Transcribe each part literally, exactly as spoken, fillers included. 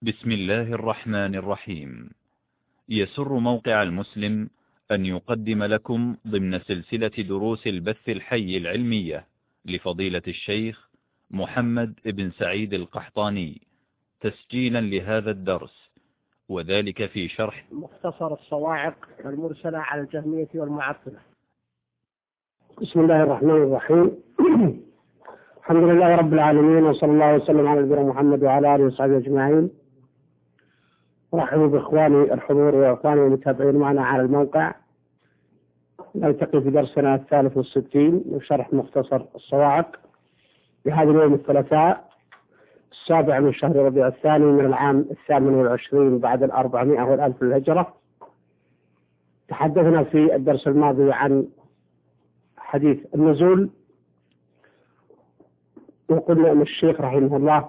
بسم الله الرحمن الرحيم. يسر موقع المسلم أن يقدم لكم ضمن سلسلة دروس البث الحي العلمية لفضيلة الشيخ محمد بن سعيد القحطاني تسجيلا لهذا الدرس، وذلك في شرح مختصر الصواعق المرسلة على الجهمية والمعطلة. بسم الله الرحمن الرحيم. الحمد لله رب العالمين، وصلى الله وسلم على نبينا محمد وعلى آله وصحبه أجمعين. رحبوا بإخواني الحضور وإخواني المتابعين معنا على الموقع. نلتقي في درسنا الثالث والستين من شرح مختصر الصواعق بهذا اليوم الثلاثاء السابع من شهر ربيع الثاني من العام الثامن والعشرين بعد الأربعمائة والألف للهجرة. تحدثنا في الدرس الماضي عن حديث النزول، وقلنا أن الشيخ رحمه الله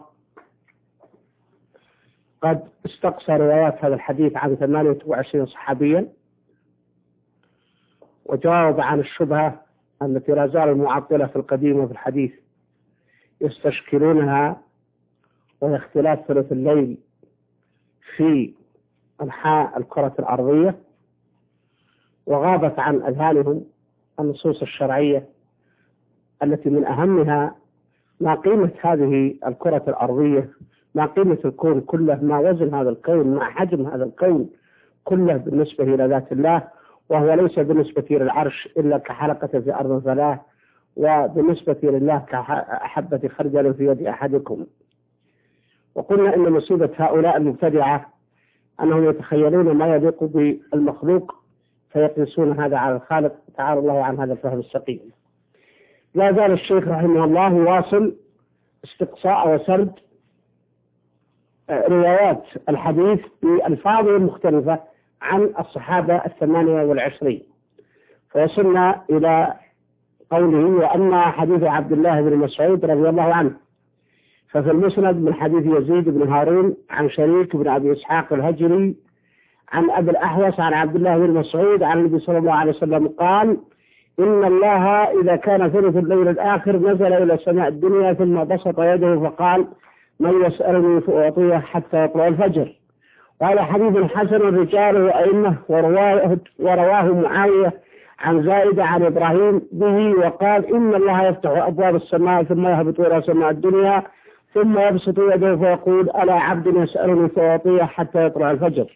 قد استقصى روايات هذا الحديث عن ثمانية وعشرين صحابيا، وجاوب عن الشبهة التي لا زال المعطلة في القديم وفي الحديث يستشكلونها، وهي اختلاف ثلث الليل في أنحاء الكرة الأرضية، وغابت عن أذهانهم النصوص الشرعية التي من أهمها ما قيمة هذه الكرة الأرضية، ما قيمة الكون كله، ما وزن هذا الكون، ما حجم هذا الكون كله بالنسبة إلى ذات الله، وهو ليس بالنسبة للعرش إلا كحلقة في أرض ثلاث، وبالنسبة لله كحبة خردل في يد أحدكم. وقلنا إن مصيبة هؤلاء المبتدعة أنهم يتخيلون ما يليق بالمخلوق فيقيسون هذا على الخالق، تعالى الله عن هذا الفهم السقيم. لا زال الشيخ رحمه الله واصل استقصاء وسرد روايات الحديث بألفاظه المختلفة عن الصحابة الثمانية والعشرين، فوصلنا إلى قوله: وأما حديث عبد الله بن مسعود رضي الله عنه ففي المسند من حديث يزيد بن هارون عن شريك بن أبي إسحاق الهجري عن أبي الأحوص عن عبد الله بن مسعود عن النبي صلى الله عليه وسلم قال: إن الله إذا كان ثلث الليل الآخر نزل إلى سماء الدنيا ثم بسط يده فقال: من يسألني فأعطيه حتى يطلع الفجر. قال: حديث حسن رجاله وأئمة، ورواه, ورواه معاوية عن زائدة عن إبراهيم به، وقال: إن الله يفتح أبواب السماء ثم يهبط إلى سماء الدنيا ثم يبسط يده فيقول: ألا عبد يسألني فأعطيه حتى يطلع الفجر.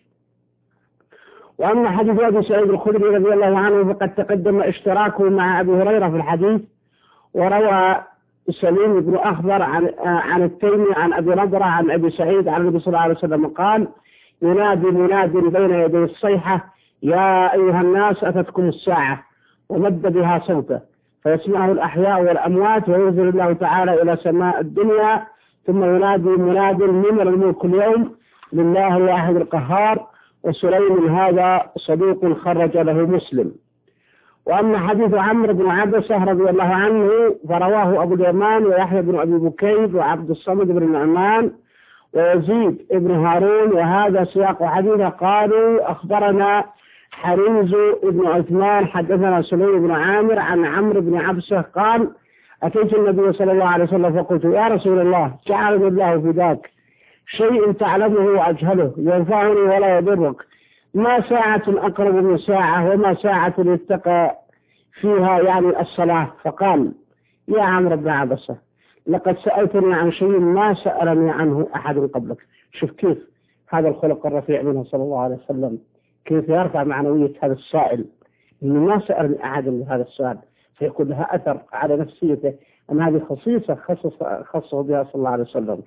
وأما حديث أبي سعيد الخدري رضي الله عنه فقد تقدم اشتراكه مع أبي هريرة في الحديث، وروى سليم بن أخضر عن عن التيمي عن أبي نضرة عن أبي سعيد عن النبي صلى الله عليه وسلم قال: ينادي مناد بين يدي الصيحة: يا أيها الناس أتتكم الساعة، ومد بها صوته فيسمعه الأحياء والأموات، وينزل الله تعالى إلى سماء الدنيا ثم ينادي مناد: لمن الملك اليوم؟ لله الواحد القهار. وسليم هذا صدوق خرج له مسلم. وأما حديث عمرو بن عبسة رضي الله عنه فرواه أبو اليمان ويحيى بن أبي بكير وعبد الصمد بن نعمان ويزيد بن هارون، وهذا سياق حديثه. قالوا: أخبرنا حريز بن عثمان حدثنا سليم بن عامر عن عمرو بن عبسة قال: أتيت النبي صلى الله عليه وسلم فقلت: يا رسول الله، جعلني الله فداك، شيء تعلمه وأجهله ينفعني ولا يضرك، ما ساعة أقرب من ساعة وما ساعة يتقى فيها يعني الصلاة. فقال: يا عمرو بن عبسة، لقد سألتني عن شيء ما سألني عنه أحد قبلك. شوف كيف هذا الخلق الرفيع منه صلى الله عليه وسلم، كيف يرفع معنوية هذا السائل، إنه ما سألني أحد من هذا السؤال، فيكون لها أثر على نفسيته أن هذه خصيصة خصص خصه بها صلى الله عليه وسلم.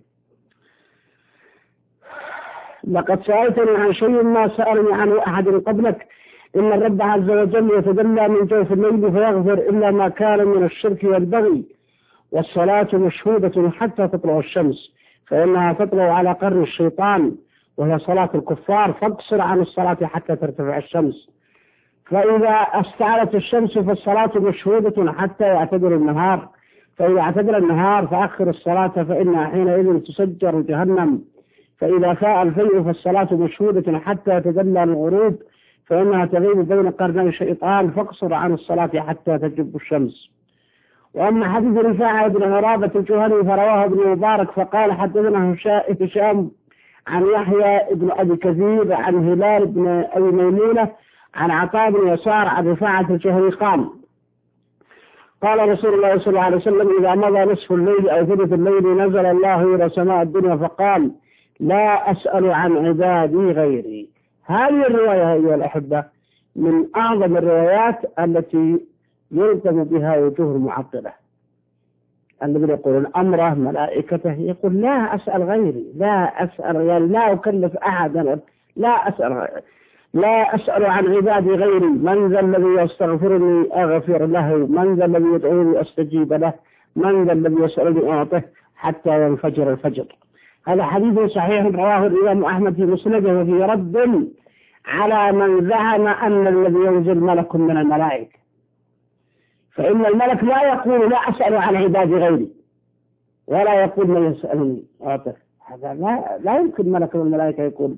لقد سألتني عن شيء ما سألني عنه أحد قبلك، إن الرب عز وجل يتجلى من جوف الليل فيغفر إلا ما كان من الشرك والبغي، والصلاة مشهودة حتى تطلع الشمس، فإنها تطلع على قرن الشيطان وهي صلاة الكفار، فاقصر عن الصلاة حتى ترتفع الشمس، فإذا استعلت الشمس فالصلاة مشهودة حتى يعتدل النهار، فإذا اعتدل النهار فأخر الصلاة فإنها حينئذ تسجر جهنم، فإذا فاء الفيء فالصلاة مشهودة حتى يتجلى الغروب، فإنها تغيب بين قرني الشيطان، فاقصر عن الصلاة حتى تجب الشمس. وأما حديث رفاعة بن غرابة الجهني فرواه ابن مبارك فقال: حدثنا هشام عن يحيى بن أبي كثير عن هلال بن أبي ميمونة عن عطاء بن يسار عن رفاعة الجهري قال قال رسول الله صلى الله عليه وسلم إذا مضى نصف الليل أو ثلث الليل نزل الله إلى سماء الدنيا فقال لا أسأل عن عبادي غيري. هذه الرواية أيها الأحبة من أعظم الروايات التي يلزم بها وجوه المعطلة الذين يقولون أمره ملائكته، يقول لا أسأل غيري، لا أسأل يعني لا أكلف أحدا، لا أسأل لا أسأل عن عبادي غيري، من ذا الذي يستغفرني أغفر له، من ذا الذي يدعوني أستجيب له، من ذا الذي يسألني أعطه حتى ينفجر الفجر. هذا حديث صحيح رواه الإمام أحمد في مسنده وفي رد على من زعم أن الذي ينزل ملك من الملائكة، فإن الملك لا يقول لا أسأل عن عبادي غيري ولا يقول من يسألني أعطه. هذا لا, لا يمكن ملك من الملائكة يقول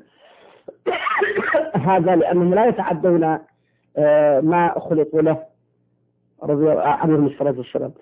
هذا، لأنهم لا يتعدون ما خلقوا له رضي الله عنهم الصلاة والسلام.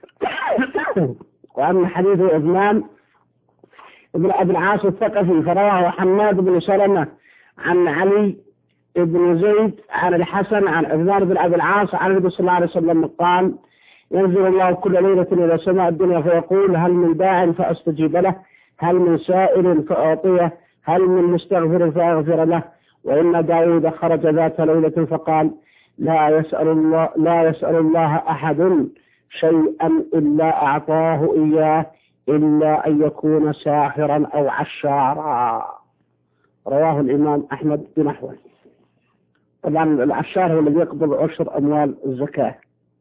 وأما حديث عثمان ابن أبي العاص الثقفي فرواه حماد بن سلمة عن علي بن زيد عن الحسن عن عثمان بن أبي العاص عن النبي صلى الله عليه وسلم قال ينزل الله كل ليلة إلى سماء الدنيا فيقول هل من داع فأستجيب له، هل من سائل فأعطيه، هل من مستغفر فأغفر له. وإن داود خرج ذات ليلة فقال لا يسأل الله لا يسأل الله أحد شيئا إلا أعطاه إياه إلا أن يكون ساحرا أو عشارا. رواه الإمام أحمد بنحوه. طبعا العشار هو الذي يقبض عشر أموال الزكاة.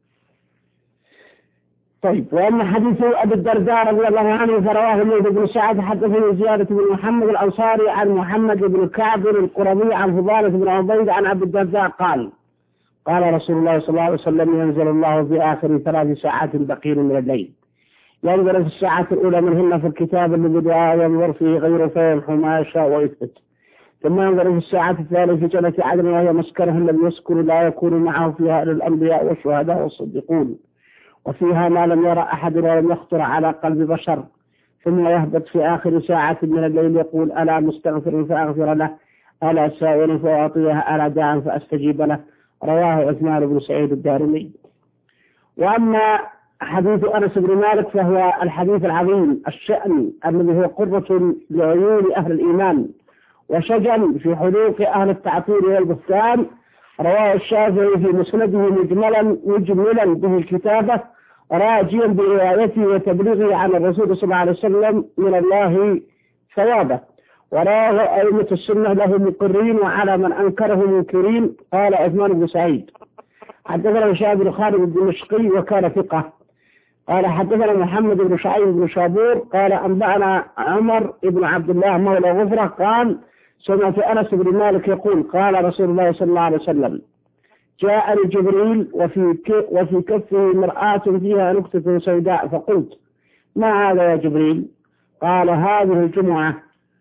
طيب، وأما حديث أبي الدرداء رضي الله عنه فرواه الليث بن سعد حدثني زيادة بن محمد الأنصاري عن محمد بن كعب القرظي عن فضالة بن عبيد عن أبي الدرداء قال قال رسول الله صلى الله عليه وسلم ينزل الله في آخر ثلاث ساعات بقين من الليل، ينزل في الساعة الأولى منهن في الكتاب الذي دعا ينظر فيه غيره فيمحو ما يشاء ويثبت، ثم ينظر في الساعة الثالثة في جنة عدن وهي مسكنه الذي يسكن لا يكون معه فيها إلا الأنبياء والشهداء والصديقون، وفيها ما لم يرى أحد ولم يخطر على قلب بشر، ثم يهبط في آخر ساعة من الليل يقول ألا مستغفر فأغفر له، ألا سائل فأعطيه، ألا داع فأستجيب له. رواه عثمان بن سعيد الدارمي. وأما حديث أنس بن مالك فهو الحديث العظيم الشأن الذي هو قرة لعيون أهل الإيمان وشجن في حلوق أهل التعطيل والبهتان. رواه الشافعي في مسنده مجملا مجملا به الكتابة راجيا بروايته وتبليغه عن الرسول صلى الله عليه وسلم من الله ثوابه. وراه أئمة السنة له مقرين وعلى من أنكره منكرين. قال عثمان بن سعيد حدثنا هشام بن خالد الدمشقي وكان ثقة. قال حدثنا محمد بن شعيب بن شابور قال أنبأنا عمر بن عبد الله مولى غفرة قال سمعت أنس بن مالك يقول قال رسول الله صلى الله عليه وسلم جاءني جبريل وفي وفي كفه مرآة فيها نكتة سوداء فقلت ما هذا يا جبريل؟ قال هذه الجمعة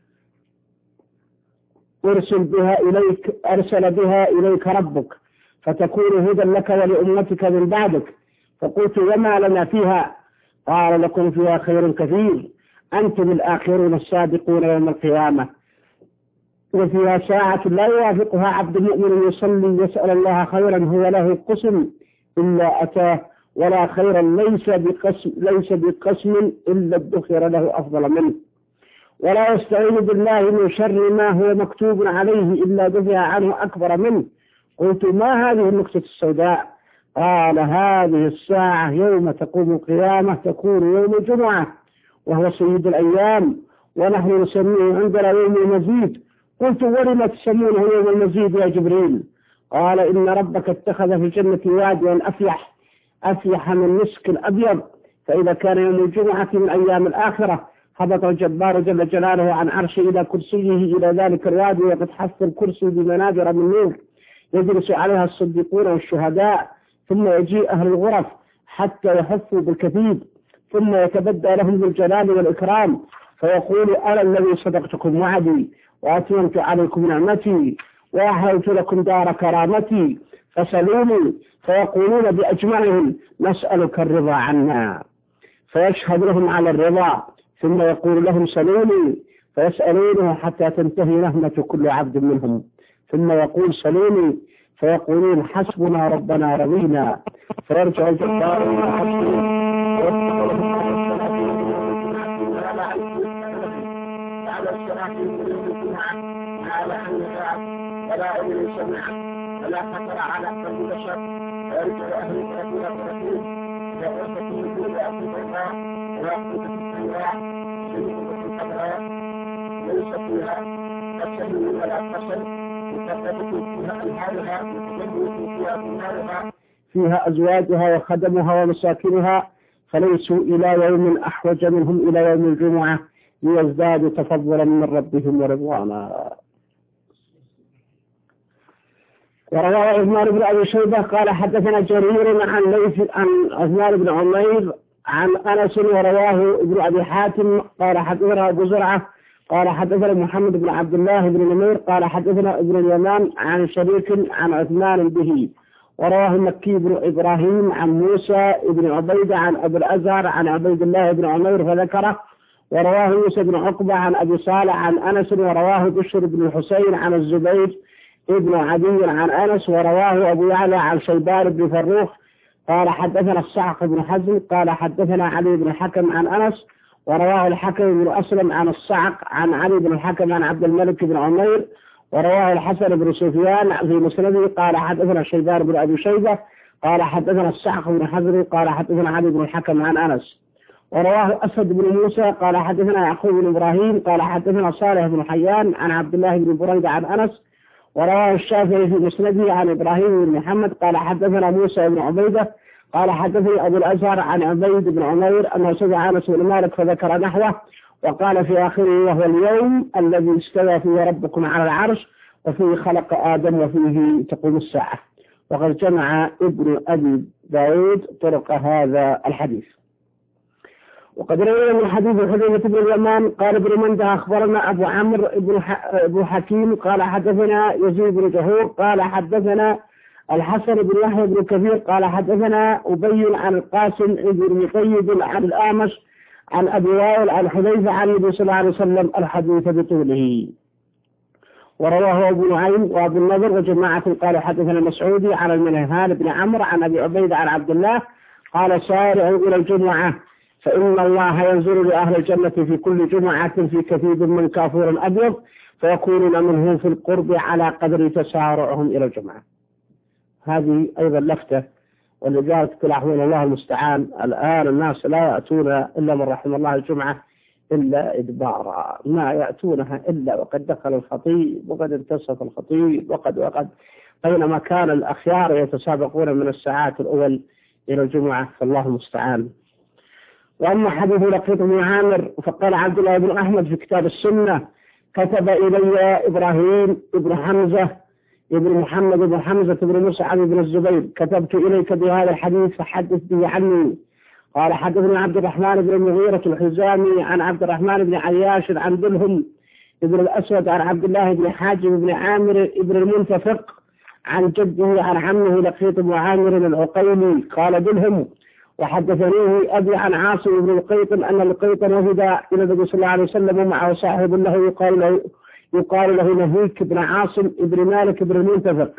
أرسل بها إليك أرسل بها إليك ربك فتكون هدى لك ولأمتك من بعدك. فقلت وما لنا فيها؟ قال لكم فيها خير كثير أنتم الآخرون السابقون يوم القيامة، وفيها ساعة لا يوافقها عبد مؤمن يصلي يسأل الله خيرا هو له قسم إلا أتاه، ولا خيرا ليس بقسم, ليس بقسم إلا ادخر له أفضل منه، ولا يستعين بالله من شر ما هو مكتوب عليه إلا دفع عنه أكبر منه. قلت ما هذه النكتة السوداء؟ قال هذه الساعة يوم تقوم القيامة تكون يوم الجمعة وهو سيد الأيام ونحن نسميه عندنا يوم المزيد. قلت ولم تسمونه يوم المزيد يا جبريل؟ قال إن ربك اتخذ في الجنة واديا أفيح أفيح من مسك أبيض، فإذا كان يوم الجمعة من أيام الآخرة هبط الجبار جل جلاله عن عرشه إلى كرسيه إلى ذلك الوادي وقد حف الكرسي بمنابر من نور يجلس عليها الصديقون والشهداء، ثم يجيء أهل الغرف حتى يحفوا بالكثيب، ثم يتبدى لهم بالجلال والإكرام فيقول أنا الذي صدقتكم وعدي وأتممت عليكم نعمتي وأحللت لكم دار كرامتي فسلوني، فيقولون بأجمعهم نسألك الرضا عنا، فيشهد لهم على الرضا ثم يقول لهم سلوني فيسألونه حتى تنتهي نهمة كل عبد منهم، ثم يقول سلوني، فيقولون حسبنا ربنا رضينا، فيرجع الجبار إلى حسبه ولا أمر سمع ولا خطر على قلب بشر، ويرجع أهل الأخيرة الرسول إلى وسط وجود أهل الله ويقود في السماء سيدة القدراء ليس فيها قسم ولا قسم، مكتبة فيها أنهارها متجمد فيها أنهارها، فيها أزواجها وخدمها ومساكنها، فليسوا إلى يوم أحوج منهم إلى يوم الجمعة ليزدادوا تفضلا من ربهم ورضوانا. وروى عثمان بن أبي شيبة قال حدثنا جرير عن ليث عن عثمان بن عمير عن أنس، ورواه ابن أبي حاتم قال حدثنا أبو زرعة قال حدثنا محمد بن عبد الله بن نمير قال حدثنا ابن اليمان عن شريك عن عثمان به، ورواه مكي بن إبراهيم عن موسى بن عبيدة عن أبي الأزهر عن عبيد الله بن عمير فذكره، ورواه موسى بن عقبة عن أبي صالح عن أنس، ورواه بشر بن الحسين عن الزبير ابن عدي عن أنس، ورواه أبو يعلى عن شيبان بن فروخ قال حدثنا الصعق بن حزم قال حدثنا علي بن الحكم عن أنس، ورواه الحكم بن أسلم عن الصعق عن علي بن الحكم عن عبد الملك بن عمير، ورواه الحسن بن سفيان في مسنده قال حدثنا شيبان بن أبي شيبة قال حدثنا الصعق بن حزم قال حدثنا علي بن الحكم عن أنس، ورواه أسد بن موسى قال حدثنا يعقوب بن إبراهيم قال حدثنا صالح بن حيان عن عبد الله بن بريدة عن أنس، ورواه الشافعي في مسنده عن إبراهيم بن محمد قال حدثنا موسى بن عبيدة قال حدثني أبو الأزهر عن عبيد بن عمير أنه سمع أنس بن مالك فذكر نحوه، وقال في آخره وهو اليوم الذي استوى فيه ربكم على العرش وفيه خلق آدم وفيه تقوم الساعة. وقد جمع ابن أبي داود طرق هذا الحديث. وقد روي من حديث حذيفة بن اليمان قال ابن منده أخبرنا أبو عمرو بن حكيم قال حدثنا يزيد بن جهور قال حدثنا الحسن بن يحيى بن كثير قال حدثنا أبي عن القاسم بن مقيد عن الأعمش عن أبي وائل عن حذيفة عن النبي صلى الله عليه وسلم الحديث بطوله. ورواه أبو نعيم وأبو النضر وجماعة قالوا حدثنا مسعودي عن المنهال بن عمرو عن أبي عبيد عن عبد الله قال سارعوا إلى الجمعة فإن الله ينزل لأهل الجنة في كل جمعة في كثيب من كافور أبيض فيكونون منهم في القرب على قدر تسارعهم إلى الجمعة. هذه أيضا لفتة، ولذلك تلاحظون الله المستعان الآن الناس لا يأتون إلا من رحم الله الجمعة إلا إدبارا، ما يأتونها إلا وقد دخل الخطيب وقد انتصف الخطيب وقد وقد بينما كان الأخيار يتسابقون من الساعات الأول إلى الجمعة، فالله المستعان. وأما حديث لقيط بن عامر فقال عبد الله بن أحمد في كتاب السنة كتب إلي إبراهيم بن حمزة ابن محمد بن حمزة بن مصعب بن الزبير كتبت إليك بهذا الحديث فحدث به عني. قال حدثني عبد الرحمن بن المغيرة الحزامي عن عبد الرحمن بن عياش عن دلهم ابن الأسود عن عبد الله بن حاجب بن عامر ابن المنتفق عن جده عن عمه لقيط بن عامر العقيلي قال دلهم وحدثنيه أبي عن عاصم بن لقيط أن لقيطا وفد إلى النبي صلى الله عليه وسلم ومعه صاحب له يقال له يقال له نهيك بن عاصم ابن مالك بن المنتفق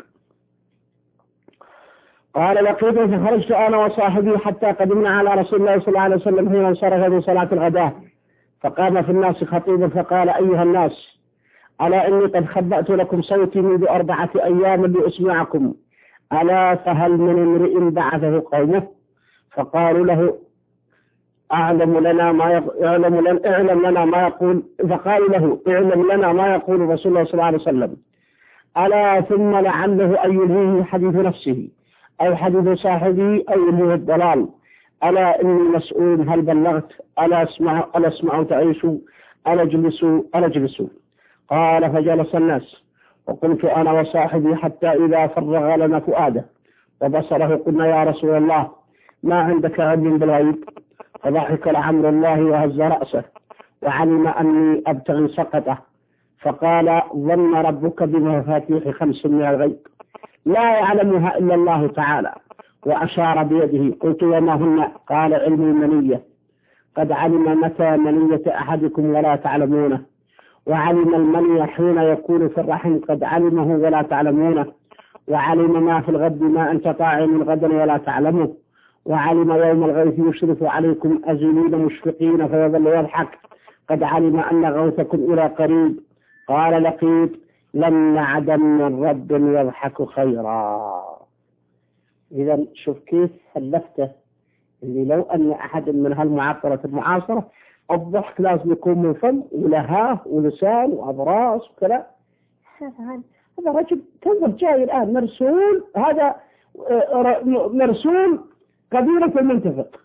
قال لقيت فخرجت أنا وصاحبي حتى قدمنا على رسول الله صلى الله عليه وسلم حين انصرف من صلاة الغداء فقام في الناس خطيبا فقال أيها الناس ألا إني قد خبأت لكم صوتي منذ أربعة أيام لأسمعكم ألا فهل من امرئ بعثه قومه فقالوا له أعلم لنا ما يقول اعلم لنا اعلم لنا ما يقول فقالوا له اعلم لنا ما يقول رسول الله صلى الله عليه وسلم ألا ثم لعله أن يلهيه حديث نفسه أو حديث صاحبي أو يلهيه الضلال ألا إني مسؤول هل بلغت ألا اسمع ألا اسمعوا تعيشوا ألا جلسوا ألا جلسوا قال فجلس الناس وقلت أنا وصاحبي حتى إذا فرغ لنا فؤاده وبصره قلنا يا رسول الله ما عندك علم بالغيب فضحك لعمر الله وهز رأسه وعلم أني أبتغي سقطه فقال ظن ربك بمفاتيح خمس من الغيب لا يعلمها إلا الله تعالى وأشار بيده قلت وما هن قال علم المنية قد علم متى منية أحدكم ولا تعلمونه وعلم المني حين يكون في الرحم قد علمه ولا تعلمونه، وعلم ما في الغد ما أنت طاعم غدا ولا تعلمه، وعلم يوم الغيث يشرف عليكم أزلين مشفقين فيظل يضحك قد علم أن غوثكم إلى قريب. قال لقيط لم نعدم من رب يضحك خيرا. إذا شوف كيف اللفتة اللي لو أن أحد من هالمعطرة المعاصرة الضحك لازم يكون من فم ولهاه ولسان وأضراس وكذا. هذا رجل كذب جاي الآن مرسول، هذا مرسول قبيلة المنتفق.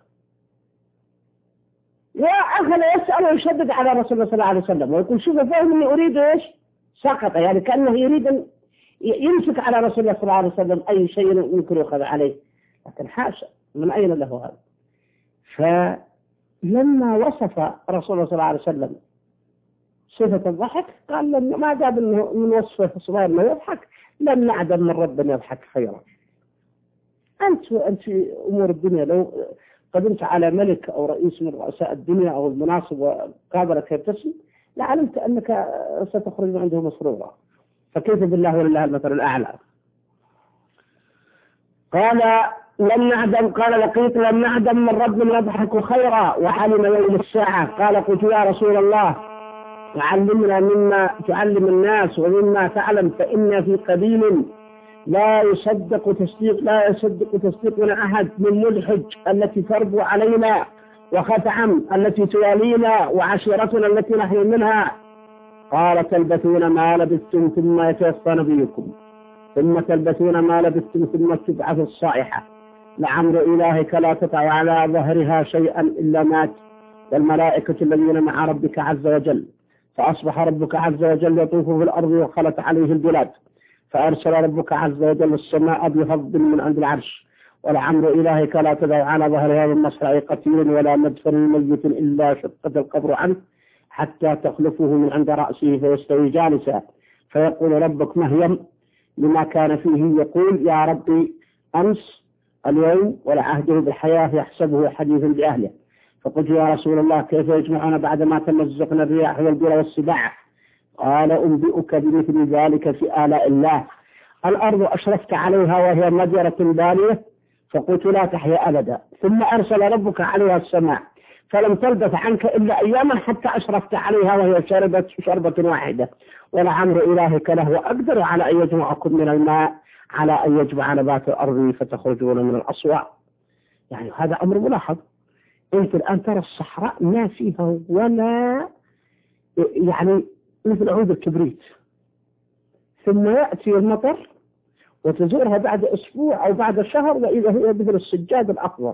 يا أخي يسأل ويشدد على رسول الله صلى الله عليه وسلم ويقول شوف فهم أني أريد إيش سقط، يعني كأنه يريد أن يمسك على رسول الله صلى الله عليه وسلم أي شيء يمكن يأخذ عليه، لكن حاشا من أين له هذا؟ فلما وصف رسول الله صلى الله عليه وسلم صفة الضحك قال ما دام من وصفه صغير ما يضحك لم نعدم من رب يضحك خيرا. أنت أنت في أمور الدنيا لو قدمت على ملك أو رئيس من رؤساء الدنيا أو المناصب وقابلك يبتسم لعلمت أنك ستخرج من عنده مسرورا، فكيف بالله ولله المثل الأعلى. قال لم نعدم، قال لقيط لم نعدم من رب يضحك خيرا وعلم يوم الساعة. قال قلت يا رسول الله علمنا مما تعلم الناس ومما تعلم، فإن في قبيل لا يصدق تصديق لا يصدق تصديقنا أحد من ملحج التي تربو علينا، وختعم التي توالينا، وعشيرتنا التي نحن منها. قال تلبثون ما لبثتم ثم يتوفى نبيكم، ثم تلبثون ما لبثتم ثم تبعث الصائحة، لعمر إلهك لا تطع على ظهرها شيئا إلا مات، والملائكة الذين مع ربك عز وجل. فأصبح ربك عز وجل يطوف في الأرض وخلت عليه البلاد، فأرسل ربك عز وجل السماء بفضل من عند العرش، ولعمر إلهك لا تدع على ظهر هذا المصرع قتيل ولا مدفن ميت إلا شقت القبر عنه حتى تخلفه من عند رأسه فيستوي جالسا، فيقول ربك مهيم لما كان فيه يقول يا ربي أمس اليوم ولعهده بالحياة يحسبه حديث بأهله. فقلت يا رسول الله كيف يجمعنا بعدما تمزقنا الرياح والبير والسباع؟ قال أنبئك بمثل ذلك في آلاء الله. الأرض أشرفت عليها وهي مديرة بالية فقلت لا تحيا أبدا، ثم أرسل ربك عليها السماء فلم تلبث عنك إلا أياما حتى أشرفت عليها وهي شربت شربة واحدة، ولعمر إلهك له أقدر على أن يجمعكم من الماء على أن يجمع نبات الأرض فتخرجون من الأصواع. يعني هذا أمر ملاحظ. أنت الآن ترى الصحراء ما فيها ولا يعني مثل عود الكبريت، ثم يأتي المطر وتزورها بعد أسبوع أو بعد شهر وإذا هي مثل السجاد الأخضر.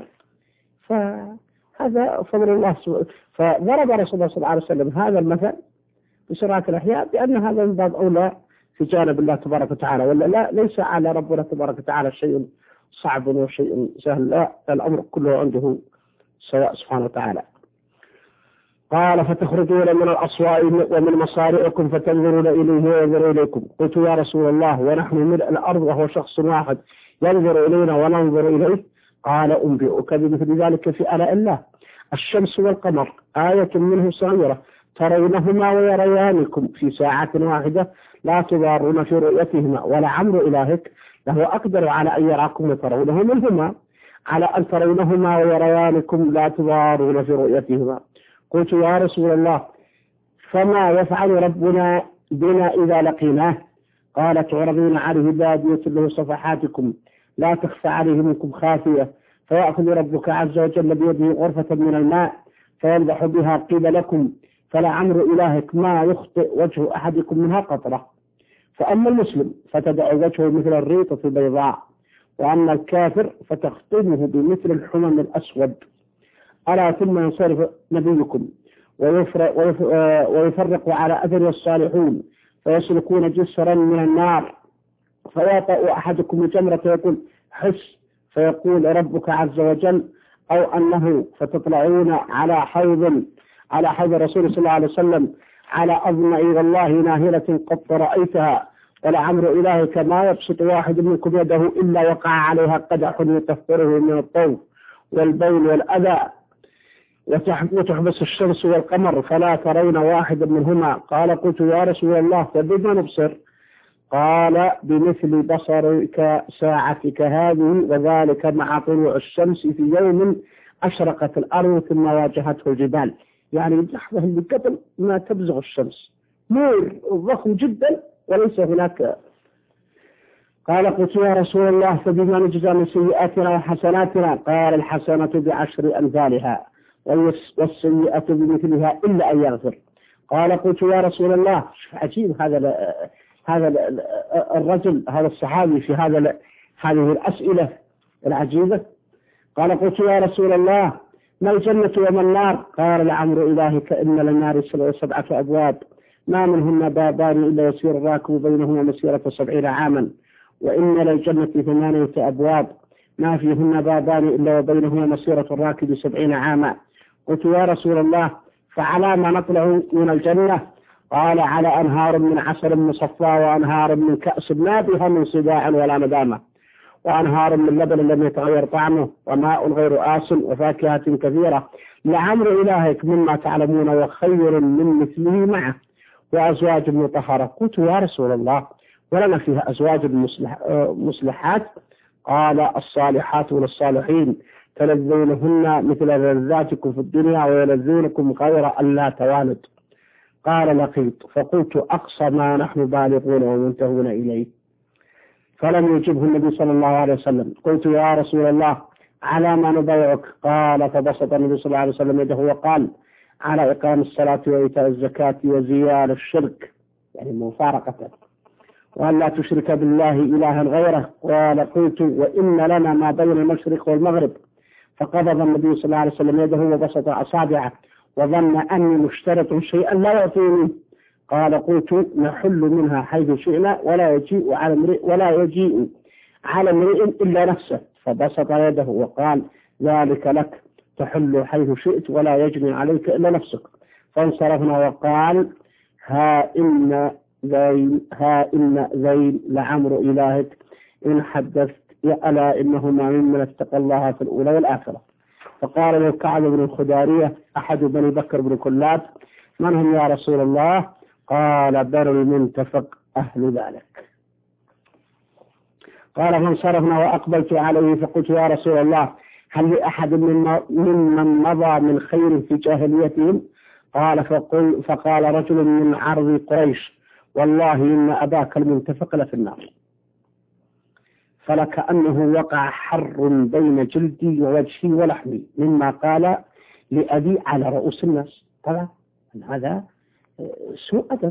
فهذا فضل الله سبحانه. فضرب رسول الله صلى الله عليه وسلم هذا المثل بسرعة الأحياء بأن هذا من باب أولى في جانب الله تبارك وتعالى، ولا لا ليس على ربنا تبارك وتعالى شيء صعب وشيء سهل، لا الأمر كله عنده سواء سبحانه وتعالى. قال فتخرجون من الأصواء ومن مصارعكم فتنظرون إليه وينظر إليكم. قلت يا رسول الله ونحن ملء الأرض وهو شخص واحد ينظر إلينا وننظر إليه؟ قال أنبئك بمثل ذلك في آلاء الله. الشمس والقمر آية منه صغيرة ترونهما ويريانكم في ساعة واحدة لا تضارون في رؤيتهما، ولعمر إلهك له أقدر على أن يراكم وترونه منهما على أن ترونهما ويريانكم لا تضارون في رؤيتهما. قلت يا رسول الله فما يفعل ربنا بنا إذا لقيناه؟ قال تعرضون عليه بادية له صفحاتكم لا تخفى عليه منكم خافية، فيأخذ ربك عز وجل بيده غرفة من الماء فينضح بها قبلكم، فلعمر إلهك ما يخطئ وجه أحدكم منها قطرة. فأما المسلم فتدع وجهه مثل الريطة البيضاء، وأما الكافر فتختمه بمثل الحمم الأسود. ألا ثم ينصرف نبيكم ويفرق على أثر الصالحون فيسلكون جسرا من النار، فيطأ أحدكم جمرة يقول حس فيقول ربك عز وجل أو أنه فتطلعون على حوض على حوض الرسول صلى الله عليه وسلم على أظن إلى الله ناهلة قد رأيتها، ولعمر إلهك ما يبسط واحد منكم يده إلا وقع عليها قدح يطهره من الطوف والبول والأذى. وتحبس الشمس والقمر فلا ترون واحدا منهما. قال قلت يا رسول الله فبما نبصر؟ قال بمثل بصرك ساعتك هذه، وذلك مع طلوع الشمس في يوم أشرقت الأرض ثم واجهته الجبال، يعني اللحظة اللي قبل ما تبزغ الشمس، نور ضخم جدا وليس هناك. قال قلت يا رسول الله فبما نجزى من سيئاتنا وحسناتنا؟ قال الحسنة بعشر أمثالها والسيئة بمثلها إلا أن يغفر. قال قلت يا رسول الله، عجيب هذا هذا الرجل هذا الصحابي في هذا هذه الأسئلة العجيبة. قال قلت يا رسول الله ما الجنة وما النار؟ قال لعمر إلهك إن للنار سبعة أبواب ما منهن بابان إلا يسير الراكب بينهما مسيرة سبعين عاما، وإن للجنة ثمانية أبواب ما فيهن بابان إلا وبينهما مسيرة الراكب سبعين عاما. قلت يا رسول الله فعلى ما نطلع من الجنة؟ قال على أنهار من عسل مصفى وأنهار من كأس لا بها من صداع ولا ندامة، وأنهار من لبن لم يتغير طعمه وماء غير آس وفاكهة كثيرة لعمر إلهك مما تعلمون وخير من مثله معه وأزواج مطهرة. قلت يا رسول الله ولنا فيها أزواج مصلح مصلحات؟ قال الصالحات للصالحين تلذونهن مثل لذاتكم في الدنيا ويلذونكم غير أن لا توالد. قال لقيت فقلت أقصى ما نحن بالغون ومنتهون إليه، فلم يجبه النبي صلى الله عليه وسلم. قلت يا رسول الله على ما نبايعك؟ قال فبسط النبي صلى الله عليه وسلم يده وقال على إقام الصلاة وإيتاء الزكاة وزيال الشرك، يعني مفارقة، وأن لا تشرك بالله إلها غيره. قال قلت وإن لنا ما بين المشرق والمغرب. فقبض النبي صلى الله عليه وسلم يده وبسط أصابعه وظن أني مشترط شيئا لا يعطيني. قال قلت نحل منها حيث شئنا ولا يجيء على امرئ ولا يجيء على امرئ إلا نفسه. فبسط يده وقال ذلك لك تحل حيث شئت ولا يجني عليك إلا نفسك. فانصرفنا وقال ها إن ذين ها إن ذين لعمر إلهك إن حدثت ألا إنهما ممن اتقى الله في الأولى والآخرة. فقال له كعب بن الخدارية أحد بني بكر بن كلاب من هم يا رسول الله؟ قال بر المنتفق أهل ذلك. قال فانصرفنا وأقبلت عليه فقلت يا رسول الله هل لأحد ممن مضى من خير في جاهليتهم؟ قال فقل فقال رجل من عرض قريش والله إن أباك المنتفق لفي النار. فلكأنه وقع حر بين جلدي ووجهي ولحمي مما قال لأبي على رؤوس الناس. طبعا هذا سوء أدب.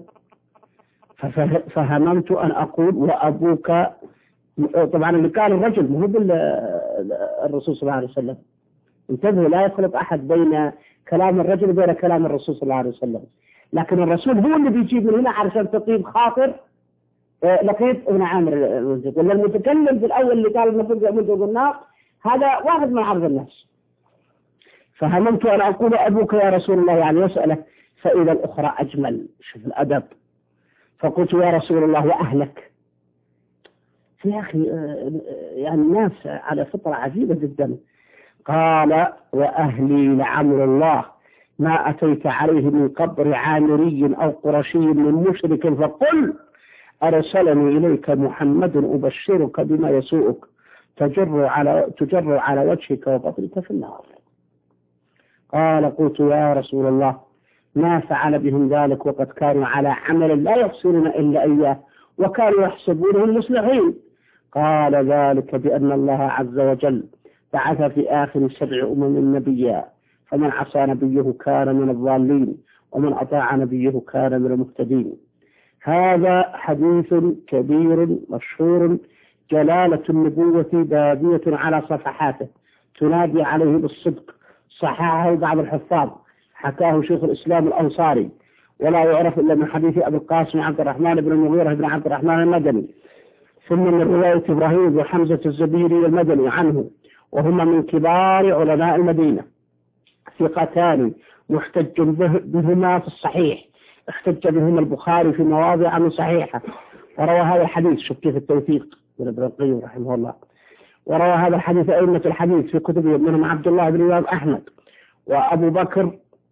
فهممت أن أقول وأبوك، طبعا اللي قال الرجل مو بالرسول صلى الله عليه وسلم، انتبهوا لا يخلط أحد بين كلام الرجل وبين كلام الرسول صلى الله عليه وسلم، لكن الرسول هو اللي بيجيب من هنا علشان تطيب خاطر لقيت ابن عامر المنذر، ولا المتكلم في الأول اللي قال المنذر منذر النار هذا واحد من عرض الناس. فهممت أن أقول أبوك يا رسول الله يعني يسأله، فإذا الأخرى أجمل. شوف الأدب. فقلت يا رسول الله وأهلك؟ يا أخي يعني الناس على فطرة عجيبة جدا. قال وأهلي لعمر الله ما أتيت عليه من قبر عامري أو قرشي من مشرك فقل أرسلني إليك محمد أبشرك بما يسوءك تجر على تجر على وجهك وبطنك في النار. قال قلت يا رسول الله ما فعل بهم ذلك وقد كانوا على عمل لا يحصلون إلا إياه وكانوا يحسبونهم مصلحين؟ قال ذلك بأن الله عز وجل بعث في آخر سبع أمم نبيا فمن عصى نبيه كان من الضالين ومن أطاع نبيه كان من المهتدين. هذا حديث كبير مشهور جلالة النبوة بادية على صفحاته تنادي عليه بالصدق. صححه بعض الحفاظ، حكاه شيخ الإسلام الأنصاري، ولا يعرف إلا من حديث أبي القاسم عبد الرحمن بن المغيرة بن عبد الرحمن المدني، ثم من رواية إبراهيم بن حمزة الزبيري المدني عنه، وهما من كبار علماء المدينة، ثقتان محتج بهما في الصحيح، احتج بهما البخاري في مواضع من صحيحة، وروى هذا الحديث. شوف كيف التوثيق من ابن القيم رحمه الله. وروى هذا الحديث أئمة الحديث في كتبهم منهم عبد الله بن الإمام أحمد وأبو بكر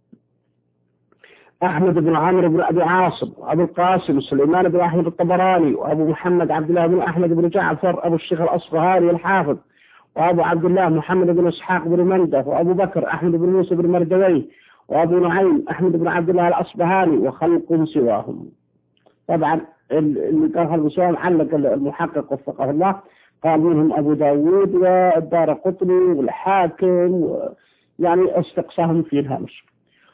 أحمد بن عمرو بن أبي عاصم، وأبو القاسم سليمان بن أحمد الطبراني، وأبو محمد عبد الله بن أحمد بن جعفر أبو الشيخ الأصفهاني الحافظ، وأبو عبد الله محمد بن إسحاق بن منده، وأبو بكر أحمد بن موسى بن مردويه، وأبو نعيم أحمد بن عبد الله الأصبهاني، وخلق سواهم. طبعا اللي كان خلق سواهم علق المحقق وفقه الله قال منهم أبو داود والدارقطني والحاكم، يعني استقصاهم في الهامش.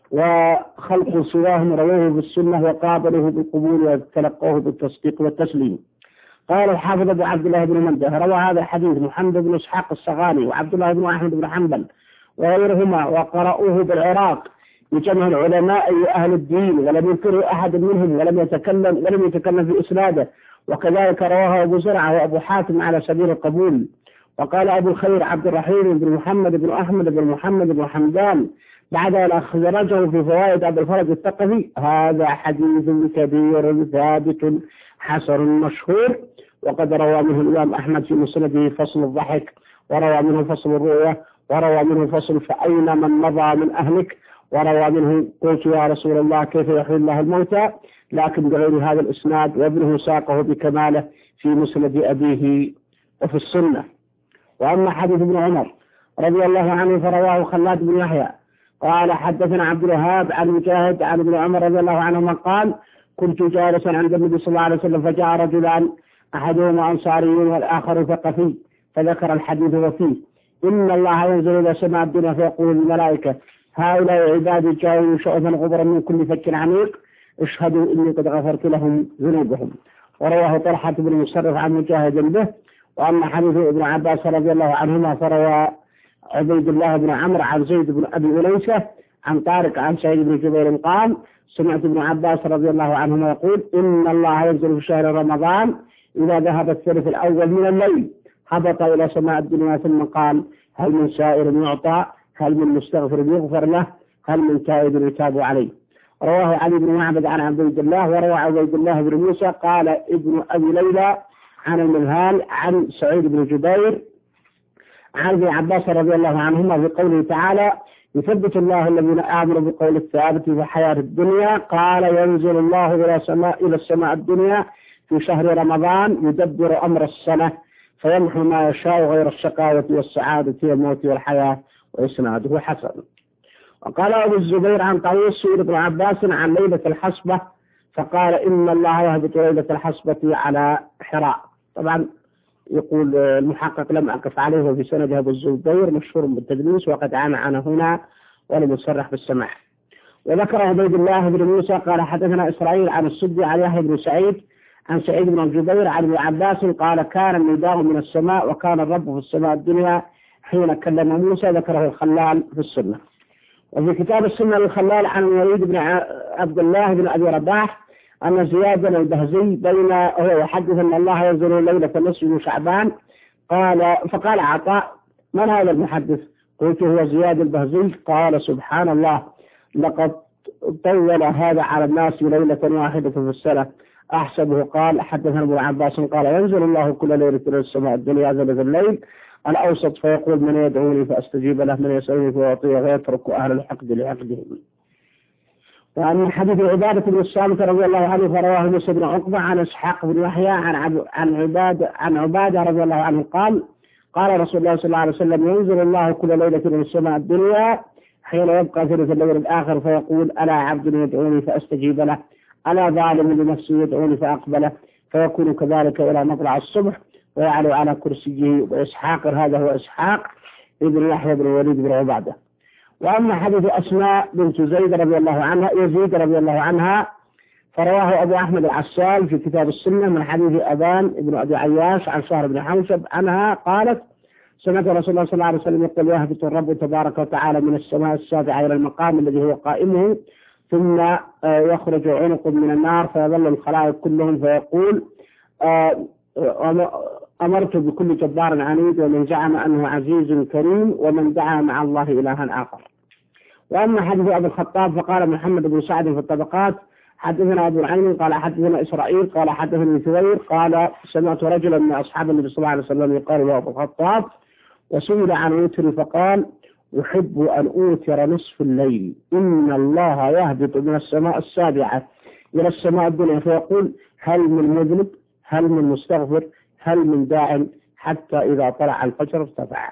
وخلق سواهم رووه بالسنة وقابلوه بالقبول وتلقوه بالتصديق والتسليم. قال الحافظ أبو عبد الله بن منده روى هذا الحديث محمد بن إسحاق الصغاني وعبد الله بن أحمد بن حنبل وغيرهما، وقرأوه بالعراق بجمع العلماء وأهل الدين، ولم ينكره أحد منهم ولم يتكلم ولم يتكلم في إسناده. وكذلك رواه أبو زرعة وأبو حاتم على سبيل القبول. وقال أبو الخير عبد الرحيم بن محمد بن أحمد بن محمد بن حمدان بعد أن أخرجه في فوائد أبي الفرج الثقفي: هذا حديث كبير ثابت حسن مشهور. وقد روى منه الإمام أحمد في مسنده فصل الضحك، وروى منه فصل الرؤية، وروى منه فصل فأين من مضى من أهلك، وروى منه قلت يا رسول الله كيف يحيي الله الموتى، لكن بغير هذا الإسناد، وابنه ساقه بكماله في مسند أبيه وفي السنة. وأما حديث ابن عمر رضي الله عنه فرواه خلاد بن يحيى قال حدثنا عبد الوهاب عن مجاهد عن ابن عمر رضي الله عنهما قال: كنت جالسا عند النبي صلى الله عليه وسلم فجاء رجلان أحدهما أنصاري والآخر ثقفي، فذكر الحديث وفيه: إن الله ينزل إلى سماء الدنيا فيقول للملائكة: هؤلاء عبادي جاءوا شعبا غبرا من كل فك عميق، اشهدوا إني قد غفرت لهم ذنوبهم. ورواه طلحة بن مصرف عن مجاهد به. وأما حديث ابن عباس رضي الله عنهما فروى عبيد الله بن عمرو عن زيد بن أبي أليسة عن طارق عن سعيد بن جبير قال: سمعت ابن عباس رضي الله عنهما يقول: إن الله ينزل في شهر رمضان إذا ذهب الثلث الأول من الليل، هبط إلى سماء الدنيا ثم قال: هل من سائر يعطى؟ هل من مستغفر يغفر له؟ هل من تائب يتاب عليه؟ رواه علي بن معبد عن عبيد الله. وروى عبيد الله بن موسى قال ابن أبي ليلى عن المنهال عن سعيد بن جبير عن ابن عباس رضي الله عنهما في قوله تعالى: يثبت الله الذين آمنوا بقول الثابت في الحياة الدنيا. قال: ينزل الله إلى سماء إلى السماء الدنيا في شهر رمضان يدبر أمر السنة فيمحو ما يشاء غير الشقاوة والسعادة والموت والحياة، وإسناده حسن. وقال أبو الزبير عن طاووس سئل ابن عباس عن ليلة الحصبة فقال: إن الله يهبط ليلة الحصبة على حراء. طبعا يقول المحقق لم أقف عليه في سند أبو الزبير مشهور بالتدليس وقد عانى هنا ولم يصرح بالسماع. وذكر عبيد الله بن موسى قال حدثنا إسرائيل عن السدي عن يحيى بن سعيد عن سعيد بن جبير عن ابن عباس قال: كان النداء من السماء وكان الرب في السماء الدنيا حين كلم موسى. ذكره الخلال في السنة. وفي كتاب السنة للخلال عن الوليد بن عبد الله بن أبي رباح أن زياد بن البهزي بين هو يحدث أن الله ينزل ليلة نصف من شعبان قال فقال عطاء: من هذا المحدث؟ قلت: هو زياد البهزي. قال: سبحان الله، لقد طول هذا على الناس ليلة واحدة في السنة. أحسبه قال حدثنا ابن عباس قال: ينزل الله كل ليلة إلى السماء الدنيا ذلك الليل الأوسط فيقول: من يدعوني فأستجيب له، من يسألني فأعطيه، ويترك أهل الحقد لحقدهم. وأن حديث عبادة بن الصامت رضي الله عنه فرواه موسى بن عقبة عن إسحاق بن يحيى عن عن عبادة عن عبادة رضي الله عنه قال: قال رسول الله صلى الله عليه وسلم: ينزل الله كل ليلة إلى السماء الدنيا حين يبقى ثلث الليل الآخر فيقول: ألا عبد يدعوني فأستجيب له، ألا ظالم لنفسه يدعوني فأقبله، فيكون كذلك إلى مطلع الصبح ويعلو على كرسيه. وإسحاق هذا هو إسحاق ابن يحيى بن الوليد بن عبادة. وأما حديث أسماء بنت زيد رضي الله عنها يزيد رضي الله عنها فرواه أبو أحمد العسال في كتاب السنة من حديث أبان بن أبي عياش عن شهر بن حوشب عنها قالت: سمعت رسول الله صلى الله عليه وسلم يقول: يهبط الرب تبارك وتعالى من السماء السابعة إلى المقام الذي هو قائمه، ثم يخرج عنق من النار فيظل الخلائق كلهم فيقول: أمرت بكل جبار عنيد ومن زعم أنه عزيز كريم ومن دعا مع الله إلها آخر. وأما حديث أبو الخطاب فقال محمد بن سعد في الطبقات: حدثنا أبو العين قال حدثنا إسرائيل قال حدثني ثوير قال: سمعت رجلا من أصحاب النبي صلى الله عليه وسلم يقال له أبو الخطاب، وسئل عن وتر فقال: أحب أن أوتر نصف الليل، إن الله يهبط من السماء السابعة إلى السماء الدنيا فيقول هل من مذنب، هل من مستغفر، هل من داع، حتى إذا طلع الفجر ارتفع.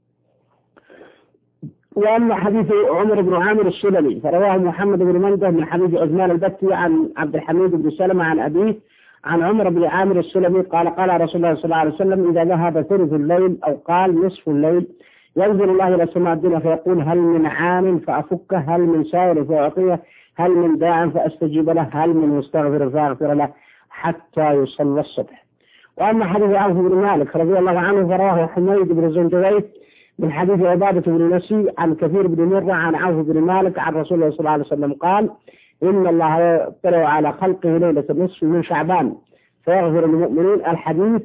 وأما حديث عمر بن عامر السلمي فرواه محمد بن منده من حديث عثمان البتي عن عبد الحميد بن سلمة عن أبيه عن عمر بن عامر السلمي قال قال رسول الله صلى الله عليه وسلم إذا ذهب ثلث الليل أو قال نصف الليل ينزل الله إلى السماء الدنيا فيقول هل من عام فأفكه، هل من سائل فأعطيه، هل من داع فأستجيب له، هل من مستغفر فأغفر له، حتى يصلى الصبح. وأما حديث عوف بن مالك رضي الله عنه فرواه حميد بن زنجويه من حديث عبادة بن نسي عن كثير بن مرة عن عوف بن مالك عن رسول الله صلى الله عليه وسلم قال إن الله يطلع على خلقه ليلة النصف من شعبان فيغفر للمؤمنين الحديث.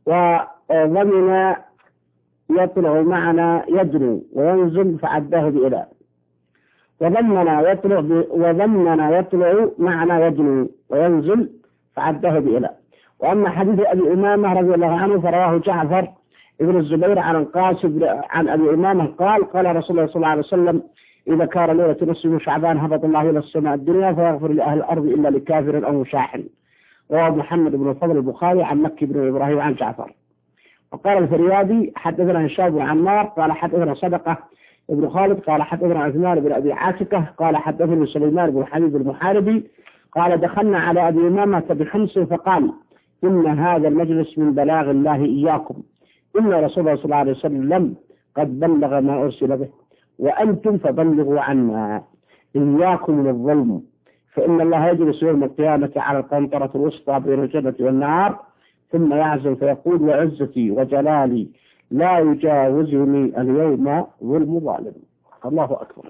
وضمن يطلع معنا يدنو وينزل فعده بإله، وضمنا يطلع وضمنا يطلع معنا يدنو وينزل فعده بإله. وأما حديث أبي أمامة رضي الله عنه فرواه جعفر ابن الزبير عن القاسم عن أبي أمامة قال قال رسول الله صلى الله عليه وسلم إذا كان ليلة نصف من شعبان هبط الله إلى السماء الدنيا فيغفر لأهل الأرض إلا لكافر أو مشاحن. رواه محمد بن الفضل البخاري عن مكي بن إبراهيم عن جعفر. وقال الفريابي حدثنا هشام بن عمار قال حدثنا صدقة ابن خالد قال حدثنا عثمان بن أبي عاتكة قال حدثني سليمان بن حبيب المحاربي قال دخلنا على أبي أمامة بحمص فقال إن هذا المجلس من بلاغ الله إياكم، إن رسول الله صلى الله عليه وسلم قد بلغ ما أرسل به وأنتم فبلغوا عنا، إياكم من الظلم فإن الله يجلس يوم القيامة على القنطرة الوسطى بين الجنة والنار ثم يعزم فيقول وعزتي وجلالي لا يجاوزني اليوم ظلم ظالم. الله أكبر.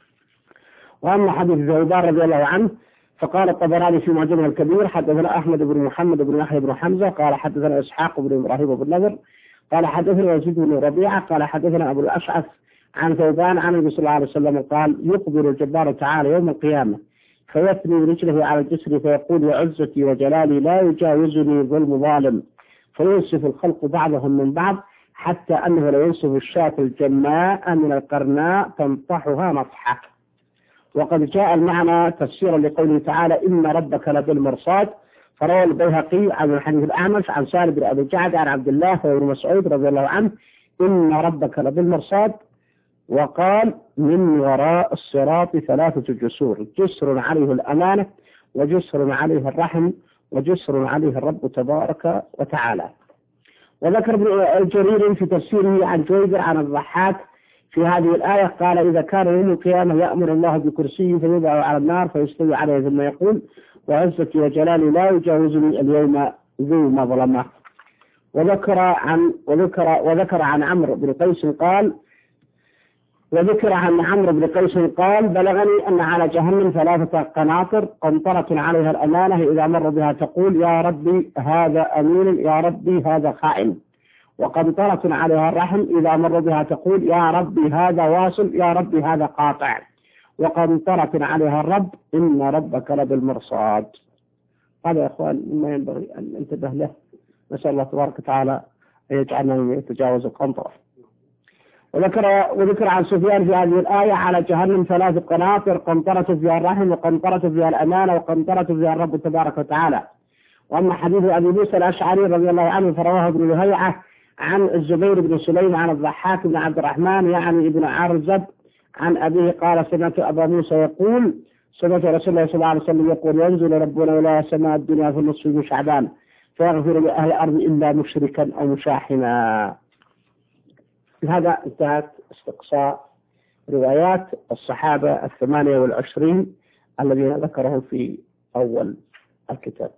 وأما حديث ثوبان رضي الله عنه فقال الطبراني في معجمه الكبير حدثنا أحمد بن محمد بن يحيى بن حمزة قال حدثنا إسحاق بن إبراهيم بن نذر قال حدثنا يزيد بن ربيعة قال حدثنا أبو الأشعث عن ثوبان عن النبي صلى الله عليه وسلم قال يقبل الجبار تعالى يوم القيامة فيثني رجله على الجسر فيقول وعزتي وجلالي لا يجاوزني ظلم ظالم، فينصف الخلق بعضهم من بعض حتى أنه لا ينصف الشاة الجماء من القرناء تنطحها نطحة. وقد جاء المعنى تفسيرا لقوله تعالى إن ربك لبالمرصاد. فروى البيهقي عن الحديث الأعمش عن سالم بن أبي الجعد عن عبد الله وابن مسعود رضي الله عنه إن ربك لبالمرصاد، وقال من وراء الصراط ثلاثة جسور، جسر عليه الأمانة وجسر عليه الرحم وجسر عليه الرب تبارك وتعالى. وذكر ابن جرير في تفسيره عن جويبر عن الضحاك في هذه الآية قال إذا كان يوم القيامة يأمر الله بكرسيه فيوضع على النار فيستوي عليه ثم يقول وعزتي وجلالي لا يجاوزني اليوم ذو مظلمة. وذكر عن وذكر وذكر عن عمرو بن قيس قال وذكر عن عمرو بن قيس قال بلغني أن على جهنم ثلاثة قناطر قنطرة عليها الأمانة إذا مر بها تقول يا ربي هذا أمين يا ربي هذا خائن، وقنطرة عليها الرحم إذا مر بها تقول يا ربي هذا واصل يا ربي هذا قاطع، وقنطرة عليها الرب إن ربك لبالمرصاد. هذا يا أخوان مما ينبغي أن ننتبه له، نسأل الله تبارك وتعالى أن يجعلنا من يتجاوز القنطرة. وذكر وذكر عن سفيان في هذه الآية على جهنم ثلاث قناطر قنطرة فيها الرحم وقنطرة فيها الأمانة وقنطرة فيها الرب تبارك وتعالى. وأما حديث أبي موسى الأشعري رضي الله عنه فرواه ابن لهيعة عن الزبير بن سليم عن الضحاك بن عبد الرحمن يعني ابن عرزب عن أبيه قال سمعت أبا موسى يقول سمعت رسول الله صلى الله عليه وسلم يقول ينزل ربنا إلى سماء الدنيا في النصف من شعبان فيغفر لأهل الأرض إلا مشركا أو مشاحنا. بهذا انتهت استقصاء روايات الصحابة الثمانية والعشرين الذين ذكرهم في أول الكتاب.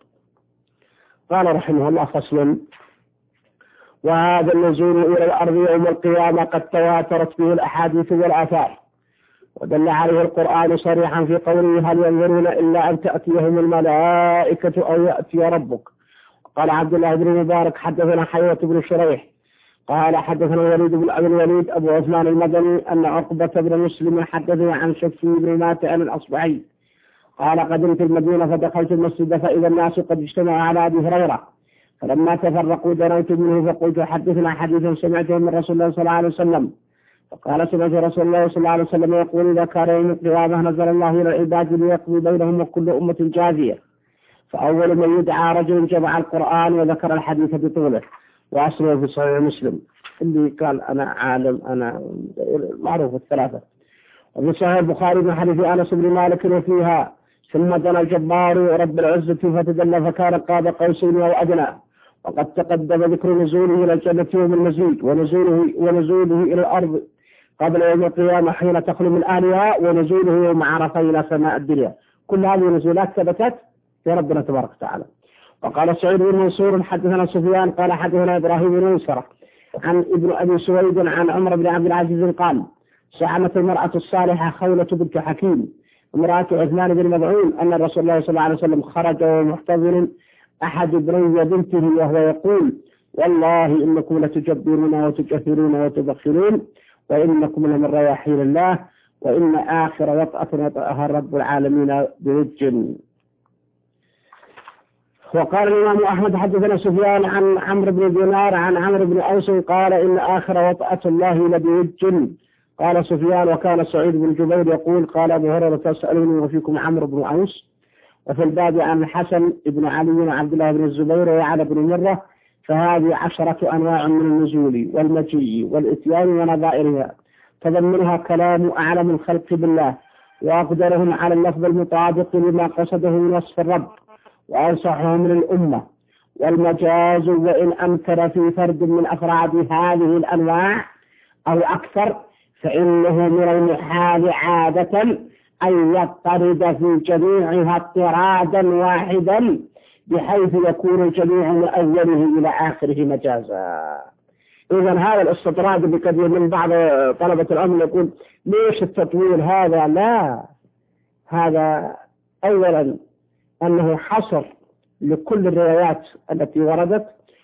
قال رحمه الله فصل وهذا النزول إلى الأرض يوم القيامة قد تواترت به الأحاديث والآثار ودل عليه القرآن صريحا في قوله هل ينظرون إلا أن تأتيهم الملائكة أو يأتي ربك. قال عبد الله بن مبارك حدثنا حيوة بن شريح قال حدثنا الوليد بن أبي الوليد أبو عثمان المدني أن عقبة بن مسلم حدثنا عن شفي بن ماتع الأصبعي قال قدمت المدينة فدخلت المسجد فإذا الناس قد اجتمعوا على أبي هريرة فلما تفرقوا دنوت منه فقلت حدثنا حديثا سمعته من رسول الله صلى الله عليه وسلم فقال سمعت رسول الله صلى الله عليه وسلم يقول إذا كان يوم القيامة نزل الله إلى العباد ليقضي بينهم وكل أمة جاثية، فأول من يدعى رجل جمع القرآن وذكر الحديث بطوله وأصله في صحيح مسلم اللي قال أنا عالم أنا معروف الثلاثة. وفي صحيح البخاري من حديث أنس بن مالك وفيها ثم دنا الجبار رب العزة فتدلى فكان قاب قوسين أو أدنى. وقد تقدم ذكر نزوله إلى الجنة يوم المزيد ونزوله, ونزوله إلى الأرض قبل يوم القيامة حين تخلو من أهلها ونزوله يوم عرفة إلى سماء الدنيا. كل هذه النزولات ثبتت في ربنا تبارك وتعالى. وقال سعيد بن منصور حدثنا سفيان قال حدثنا إبراهيم بن مسرة عن ابن أبي سويد عن عمر بن عبد العزيز قال زعمت المرأة الصالحة خولة بنت حكيم امرأة عثمان بن مظعون أن رسول الله صلى الله عليه وسلم خرج ومحتضر أحد ابني بنته وهو يقول والله إنكم لتجبرون وتجهرون وتبخلون وإنكم لمن رياحين الله وإن آخر وطأة وطأها رب العالمين برج. وقال الإمام أحمد حدثنا سفيان عن عمرو بن دينار عن عمرو بن أوس قال إن آخر وطأة الله لبرج. قال سفيان وكان سعيد بن جبير يقول قال أبو هريرة تسألوني وفيكم عمرو بن أوس. وفي الباب عن الحسن بن علي وعبد الله بن الزبير وعلى بن مرة فهذه عشرة أنواع من النزول والمجيء والإتيان ونظائرها تضمنها كلام أعلم الخلق بالله وأقدرهم على اللفظ المطابق لما قصده من وصف الرب وأنصحهم للأمة. والمجاز وإن أمكن في فرد من أفراد هذه الأنواع أو أكثر فإنه من المحال عادة أن يضطرد في جميعها اضطرادا واحدا بحيث يكون الجميع من أوله إلى آخره مجازا. إذن هذا الاستطراد بكثير من بعض طلبة العلم يقول ليش التطويل هذا؟ لا، هذا أولا أنه حصر لكل الروايات التي وردت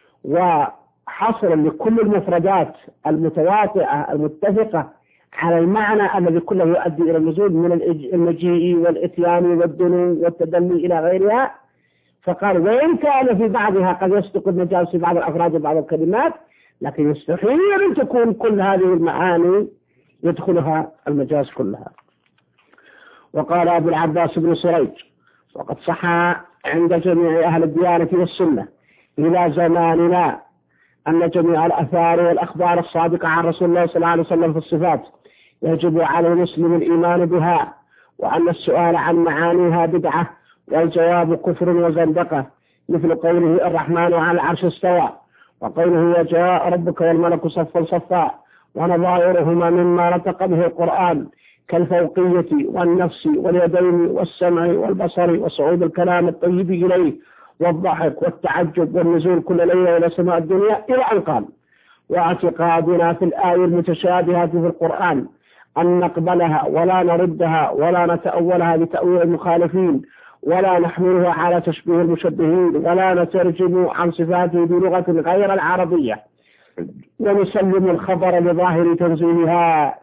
وحصر لكل المفردات المتواطئة المتفقة على المعنى الذي كله يؤدي إلى النزول من المجيء والإتيان والدنو والتدلي إلى غيرها. فقال وإن كان في بعضها قد يصدق المجاز في بعض الأفراد وبعض الكلمات لكن يستحيل أن تكون كل هذه المعاني يدخلها المجاز كلها. وقال أبو العباس بن سريج وقد صح عند جميع أهل الديانة والسنة إلى زماننا أن جميع الأثار والأخبار الصادقة عن رسول الله صلى الله عليه وسلم في الصفات يجب على المسلم الإيمان بها وأن السؤال عن معانيها بدعة والجواب كفر وزندقة مثل قوله الرحمن على العرش استوى وقوله وجاء ربك والملك صفا صفا ونظائرهما مما نطق به القرآن كالفوقية والنفس واليدين والسمع والبصر وصعود الكلام الطيب إليه والضحك والتعجب والنزول كل ليلة إلى سماء الدنيا إلى أن قال واعتقادنا في الآية المتشابهة في القرآن أن نقبلها ولا نردها ولا نتأولها بتأويل المخالفين ولا نحملها على تشبيه المشبهين ولا نترجم عن صفاته بلغة غير العربية ونسلم الخبر لظاهر تنزيلها.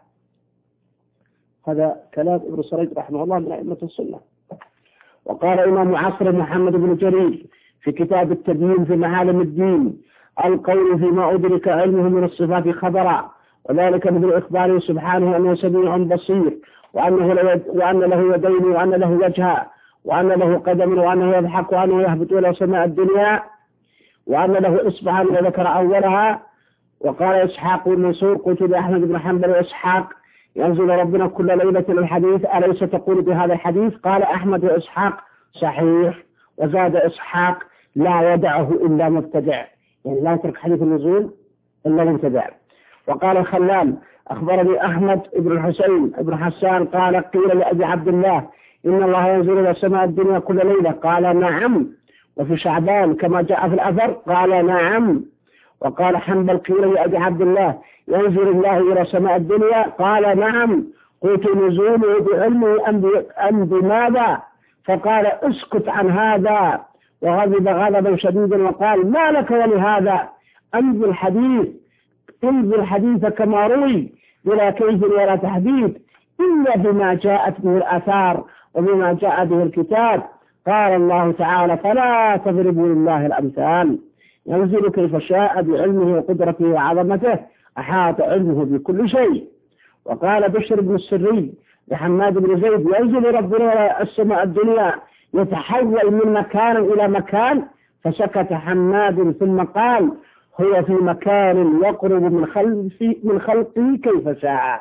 هذا كلام ابن سريج رحمه الله من أئمة السنة. وقال إمام عصر محمد بن جرير في كتاب التبيين في معالم الدين القول فيما أدرك علمه من الصفات خبرا وذلك مثل إخباره سبحانه أنه سميع بصير وأنه وأن له يدين وأن له وجها وأن له قدم وأنه يضحك وأنه يهبط إلى سماء الدنيا وأن له إصبعا وذكر أولها. وقال إسحاق بن منصور قلت لأحمد بن حنبل وإسحاق ينزل ربنا كل ليلة الحديث أليس تقول بهذا الحديث؟ قال أحمد وإسحاق صحيح. وزاد إسحاق لا يدعه إلا مبتدع، يعني لا يترك حديث النزول إلا مبتدع. وقال الخلال أخبرني أحمد بن الحسين بن حسان قال قيل لأبي عبد الله إن الله ينزل إلى سماء الدنيا كل ليلة قال نعم وفي شعبان كما جاء في الأثر قال نعم. وقال حنبل قيل لأبي عبد الله ينزل الله إلى سماء الدنيا قال نعم قلت نزوله بعلمه أم بماذا؟ فقال اسكت عن هذا وغضب غضبا شديدا وقال ما لك ولهذا أنزل الحديث انزل الحديث كما روي بلا كيف ولا تحديد إلا بما جاءت به الآثار وبما جاء به الكتاب. قال الله تعالى فلا تضربوا لله الأمثال ينزل كيف شاء بعلمه وقدرته وعظمته أحاط علمه بكل شيء. وقال بشر بن السري لحماد بن زيد ينزل ربنا السماء الدنيا يتحول من مكان إلى مكان، فسكت حماد ثم قال هو في مكان يقرب من خلقي من خلقه كيف شاء.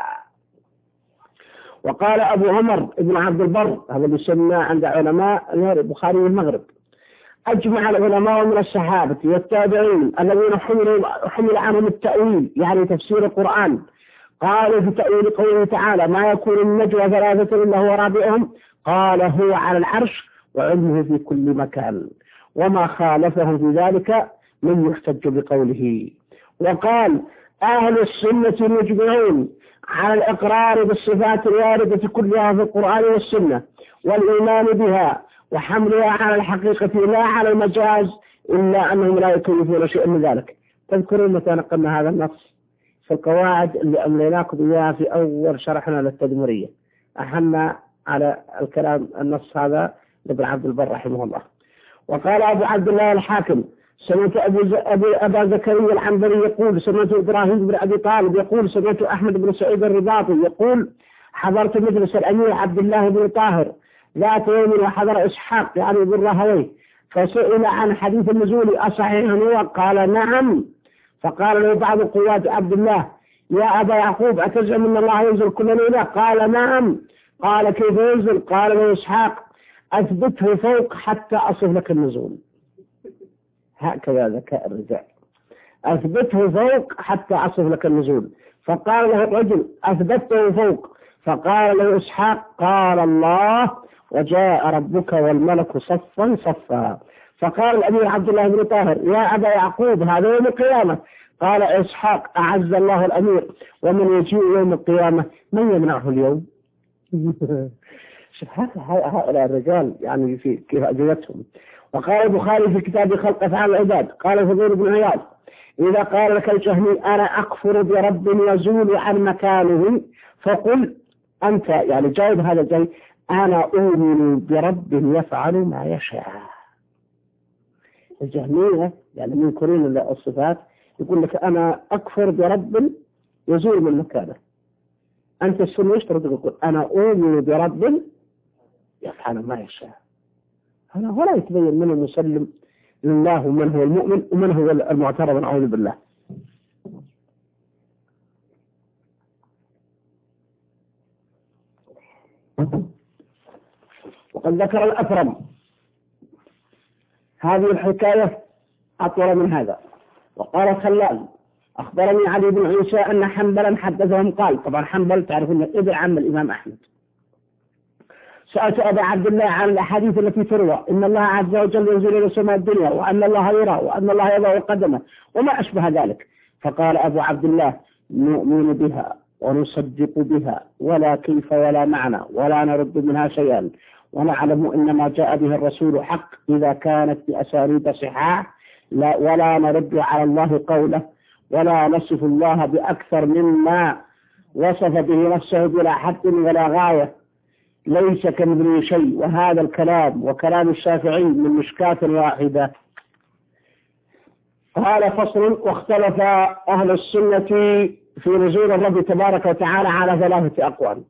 وقال أبو عمر بن عبد البر، هذا يسمى عند علماء البخاري والمغرب، أجمع العلماء من الصحابة والتابعين الذين حمل عنهم التأويل يعني تفسير القرآن، قالوا في تأويل قوله تعالى ما يكون النجوى ثلاثة إلا هو رابعهم، قال هو على العرش وعلمه في كل مكان، وما خالفهم في ذلك من يحتج بقوله. وقال أهل السنة مجمعون على الإقرار بالصفات الواردة كلها في القرآن والسنة والإيمان بها وحملها على الحقيقة لا على المجاز، إلا أنهم لا يكيفون شيئا من ذلك. تذكرون متى نقلنا هذا النص في القواعد اللي أمليناكم إياها في أول شرحنا للتدمرية، أحنا على الكلام النص هذا لابن عبد البر رحمه الله. وقال أبو عبد الله الحاكم سمعت أبو أبو أبا زكريا العنبري يقول سمعت إبراهيم بن أبي طالب يقول سمعت أحمد بن سعيد الرباطي يقول حضرت مجلس الأمير عبد الله بن طاهر ذات يوم وحضر إسحاق يعني بن راهويه، فسئل عن حديث النزول أصحيح هو؟ قال نعم. فقال له بعض قوات عبد الله يا أبا يعقوب أتزعم أن الله ينزل كل ليلة؟ قال نعم. قال كيف ينزل؟ قال له إسحاق أثبته فوق حتى أصف لك النزول. هكذا ذكاء الرجال، أثبته فوق حتى أصف لك النزول. فقال له الرجل أثبته فوق، فقال له إسحاق قال الله وجاء ربك والملك صفا صفا. فقال الأمير عبد الله بن طاهر يا أبا يعقوب هذا يوم القيامة. قال إسحاق أعز الله الأمير ومن يجيء يوم القيامة من يمنعه اليوم؟ هؤلاء الرجال يعني في كيف أجلتهم. وقال البخاري في كتاب خلق أفعال العباد قال فضيل بن عياض إذا قال لك الجهمي أنا أكفر برب يزول عن مكانه فقل أنت يعني جاوب هذا الجهمي أنا أؤمن برب يفعل ما يشاء. الجهمية يعني منكرين الصفات يقول لك أنا أكفر برب يزول من مكانه. أنت السنة يشترط يقول أنا أؤمن برب يفعل ما يشاء. هنا ولا يتبين من المسلم لله ومن هو المؤمن ومن هو المعترض نعوذ بالله. وقد ذكر الأثرم هذه الحكاية أطول من هذا. وقال الخلال أخبرني علي بن عيسى أن حنبلا حدثهم قال، طبعا حنبل تعرفون ابن عم الإمام أحمد، سألت أبا عبد الله عن الأحاديث التي تروى إن الله عز وجل ينزل إلى سماء الدنيا وأن الله يرى وأن الله يضع قدمه وما أشبه ذلك. فقال أبو عبد الله نؤمن بها ونصدق بها ولا كيف ولا معنى ولا نرد منها شيئا، ونعلم إن ما جاء به الرسول حق إذا كانت بأسانيد صحاح، لا ولا نرد على الله قوله ولا نصف الله بأكثر مما وصف به نفسه بلا حد ولا غاية، ليس كمثله شيء. وهذا الكلام وكلام الشافعي من مشكاة واحدة. قال فصل واختلف أهل السنة في نزول الرب تبارك وتعالى على ثلاثة أقوال.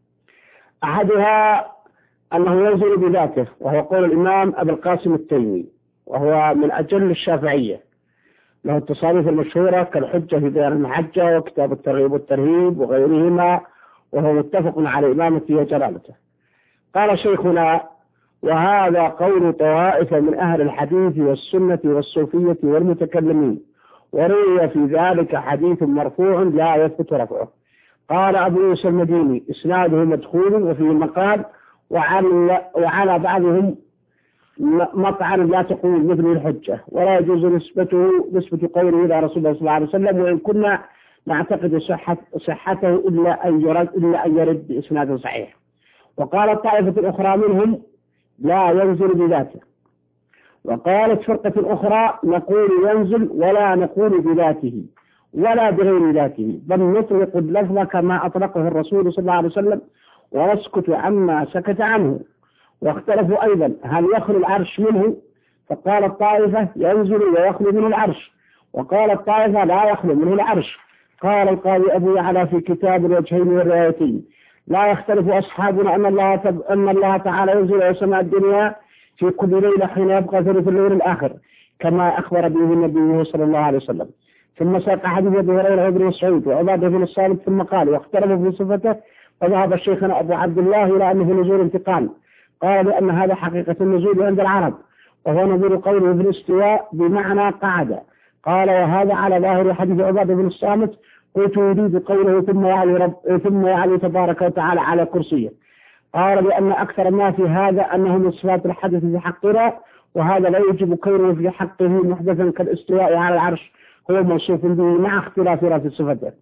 أحدها أنه ينزل بذاته وهو قول الإمام أبي القاسم التيمي وهو من أجل الشافعية، له التصاريف المشهورة كالحجة في بيان المحجة وكتاب الترغيب والترهيب وغيرهما، وهو متفق على إمامته وجلالته. قال شيخنا وهذا قول طوائف من أهل الحديث والسنة والصوفية والمتكلمين، وروي في ذلك حديث مرفوع لا يثبت رفعه. قال أبو يوسف المديني إسناده مدخول وفيه مقال، وعلى, وعلى بعضهم مطعن لا تقول مثل الحجة، ولا يجوز نسبته نسبة قوله إلى رسول الله صلى الله عليه وسلم، وإن كنا نعتقد صحة صحته إلا أن يرد إلا أن يرد بإسناد صحيح. وقالت طائفة أخرى منهم لا ينزل بذاته، وقالت فرقة أخرى نقول ينزل ولا نقول بذاته ولا بغير ذاته، بل نطلق اللفظ كما أطلقه الرسول صلى الله عليه وسلم ونسكت عما سكت عنه. واختلفوا أيضا هل يخلو العرش منه، فقال الطائفة ينزل ويخلو منه العرش، وقال الطائفة لا يخلو منه العرش. قال القاضي أبو يعلى في كتاب الوجهين والروايتين: لا يختلف أصحابنا أن الله تب... أن الله تعالى ينزل إلى سماء الدنيا في كل ليلة حين يبقى ثلث الليل الآخر كما أخبر به النبي صلى الله عليه وسلم. ثم ساق حديث أبي هريرة وابن مسعود وعبادة بن الصامت ثم قال: واختلفوا في صفته، وذهب شيخنا أبو عبد الله إلى أنه نزول انتقال. قال لأن هذا حقيقة النزول عند العرب، وهو نظير قوله في الاستواء بمعنى قعد. قال: وهذا على ظاهر حديث عبادة بن الصامت. قلت: يريد قوله ثم يعلي رب ثم يعلي تبارك وتعالى على كرسيه. قال: لأن أكثر ما في هذا أنه من صفات الحدث في حقنا، وهذا لا يجب كونه في حقه محدثا كالاستواء على العرش، هو موصوف به مع اختلافنا في صفته،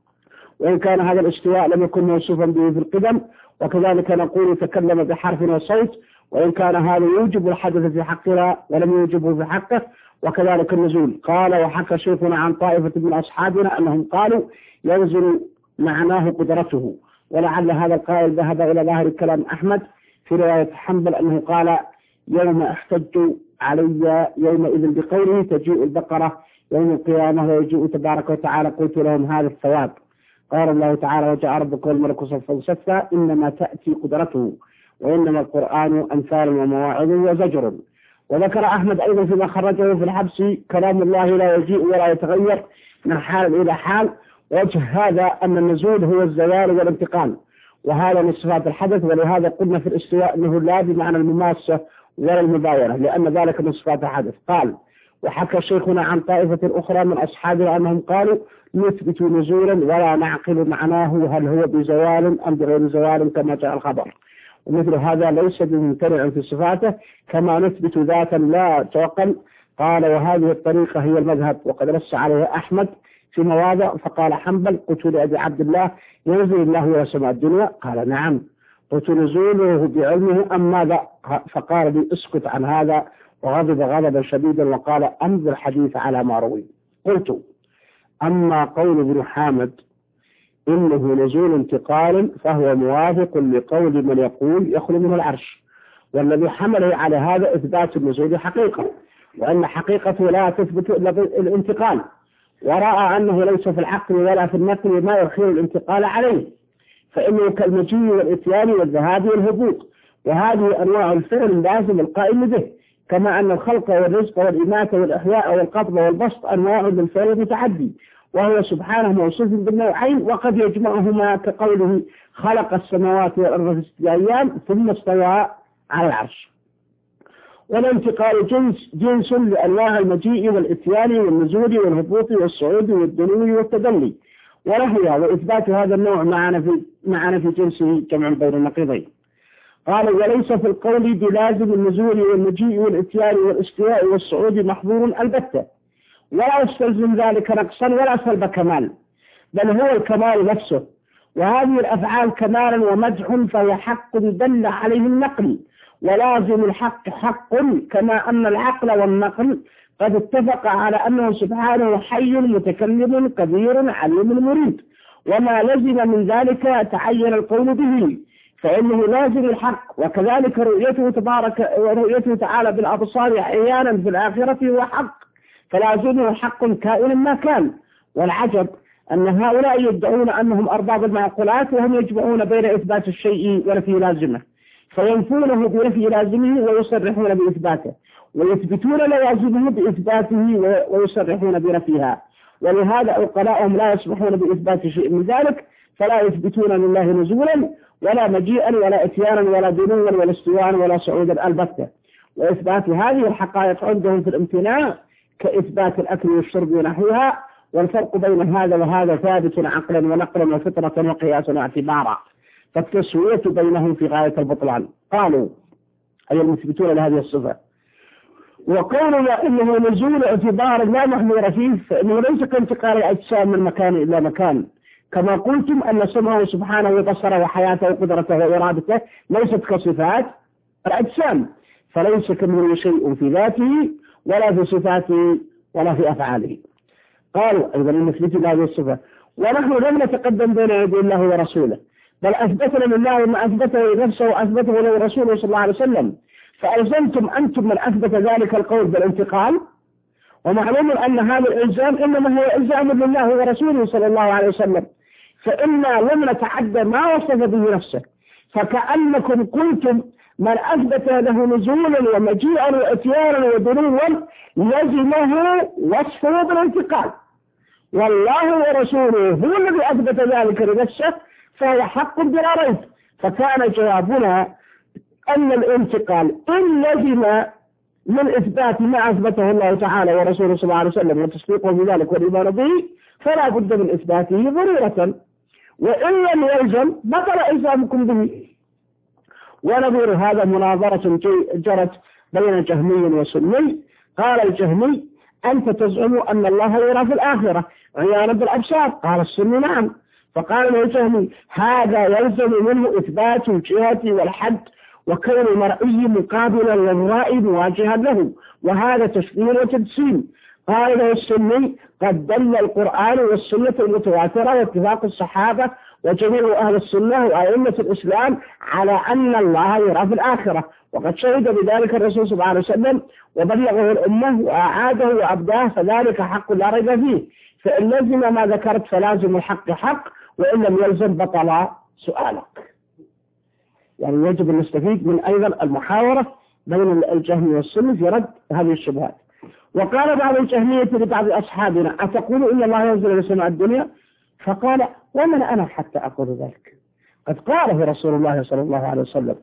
وإن كان هذا الاستواء لم يكن موصوفا به في القدم. وكذلك نقول تكلم بحرف وصوت، وإن كان هذا يوجب الحدث في حقنا ولم يوجبه في حقه. وكذلك النزول. قال: وحكى شيخنا عن طائفة من أصحابنا أنهم قالوا ينزل معناه قدرته، ولعل هذا القائل ذهب إلى ظاهر كلام أحمد في رواية حنبل أنه قال: يوم احتج علي يومئذ بقوله تجيء البقرة يوم القيامة ويجيء تبارك وتعالى، قلت لهم هذا الثواب. قال الله تعالى: وجاء ربك والملك صفا صفا، إنما تأتي قدرته، وإنما القرآن أمثال ومواعظ وزجر. وذكر أحمد أيضا فيما خرجه في الحبس: كلام الله لا يجيء ولا يتغير من حال إلى حال. وجه هذا أن النزول هو الزوال والانتقال، وهذا من صفات الحدث، ولهذا قلنا في الاستواء أنه لا بمعنى المماسة ولا المباينة، لأن ذلك من صفات الحدث. قال: وحكى شيخنا عن طائفة أخرى من أصحابنا أنهم قالوا نثبت نزولا ولا نعقل معناه هل هو بزوال أم بغير زوال كما جاء الخبر، ومثل هذا ليس بممتنع في صفاته كما نثبت ذاتا لا تعقل. قال: وهذه الطريقة هي المذهب، وقد نص عليها أحمد في مواضع. فقال حنبل: قلت لأبي عبد الله: ينزل الله إلى سماء الدنيا؟ قال: نعم. قلت: نزوله بعلمه أم ماذا؟ فقال لي: اسكت عن هذا، وغضب غضبا شديدا وقال: أمضي الحديث على ما روي. قلت: أما قول ابن حامد إنه نزول انتقال فهو موافق لقول من يقول يخلو من العرش، والذي حمله على هذا إثبات النزول حقيقة، وأن حقيقته لا تثبت إلا بالانتقال، ورأى أنه ليس في العقل ولا في النقل ما يخير الانتقال عليه، فإنه كالمجيء والإتيان والذهاب والهبوط، وهذه أنواع الفعل اللازم القائم به، كما أن الخلق والرزق والإماتة والإحياء والقبض والبسط أنواع للفعل المتعدي، وهو سبحانه موصوف بالنوعين، وقد يجمعهما كقوله: خلق السماوات والأرض في ستة أيام ثم استوى على العرش. والانتقال جنس جنس لأنواع المجيء والإتيان والنزول والهبوط والصعود والدنو والتدلي، ونحوها، وإثبات هذا النوع معنا في معنا في جنسه جمع بين النقيضين. قال: وليس في القول بلازم النزول والمجيء والإتيان والاستواء والصعود محظور البتة، ولا يستلزم ذلك نقصا ولا سلب كمال، بل هو الكمال نفسه، وهذه الأفعال كمال ومدح فهي حق دل عليه النقل، ولازم الحق حق، كما أن العقل والنقل قد اتفق على أنه سبحانه حي متكلم قدير عليم مريد، وما لزم من ذلك تعين القول به، فإنه لازم الحق. وكذلك رؤيته تبارك ورؤيته تعالى بالأبصار أحيانا في الآخرة هو حق، فلازمه حق كائن ما كان. والعجب أن هؤلاء يدعون أنهم أرباب المعقولات، وهم يجمعون بين إثبات الشيء ونفي لازمه، فينفونه بنفي لازمه ويصرحون بإثباته، ويثبتون لوازمه بإثباته ويصرحون بنفيها. ولهذا عقلاءهم لا يسمحون بإثبات شيء من ذلك، فلا يثبتون لله نزولا ولا مجيئا ولا اتيانا ولا دنوا ولا استواء ولا صعودا البتة. وإثبات هذه الحقائق عندهم في الامتناع كإثبات الأكل والشرب ونحوها، والفرق بين هذا وهذا ثابت عقلا ونقلا وفطرة وقياسا واعتبارا، فالتسوية بينهم في غاية البطلان. قالوا أي المثبتون لهذه الصفة: وقولنا إنه نزول اعتبار لا محمول فيه، فإنه ليس كانتقال الأجسام من مكان إلى مكان، كما قلتم أن سمعه سبحانه وبصره وحياته وقدرته وإرادته ليست كصفات الأجسام، فليس كمثله شيء في ذاته ولا في صفاته ولا في أفعاله. قالوا أيضا المثبتون هذه الصفة: ونحن لم نتقدم بين يدي الله ورسوله، بل أثبتنا لله ما أثبته لنفسه وأثبته له رسوله صلى الله عليه وسلم، فألزمتم أنتم من أثبت ذلك القول بالانتقال، ومعلوم أن هذا الإلزام إنما هو إلزام لله ورسوله صلى الله عليه وسلم، فإنا لم نتعدى ما وصف به نفسه، فكأنكم قلتم من أثبت له نزولا ومجيئا وإتيانا ودنوا لزمه وصفه بالانتقال، والله ورسوله هو الذي أثبت ذلك لنفسه فهو حق بلا ريب. فكان جوابنا أن الانتقال إن لزم من إثبات ما أثبته الله تعالى ورسوله صلى الله عليه وسلم وتصديقه بذلك والإيمان به فلا بد من إثباته ضرورة، وإن لم يلزم بطل إلزامكم به. ونظير هذا مناظرة جرت بين جهمي وسني. قال الجهمي أنت تزعم أن الله يرى في الآخرة عيانا بالأبصار، قال السني نعم. فقال له الجهمي هذا يلزم منه إثبات الجهة والحد وكون المرئي مقابلا للرأي مواجها له، وهذا تشبيه وتجسيم. قال له السني قد دل القرآن والسنة المتواترة واتفاق الصحابة وجميع أهل السنة وأئمة الإسلام على أن الله يرى في الآخرة، وقد شهد بذلك الرسول صلى الله عليه وسلم وبلغه الأمة وأعاده وأبداه، فذلك حق لا ريب فيه. فإن لزم ما ذكرت فلازم الحق حق، وإن لم يلزم بطل سؤالك. يعني يجب أن نستفيد من أيضا المحاورة بين الجهمي والسني في رد هذه الشبهات. وقال بعض الجهمية لبعض أصحابنا أتقول إن الله ينزل إلى سماء الدنيا؟ فقال ومن أنا حتى أقول ذلك؟ قد قاله رسول الله صلى الله عليه وسلم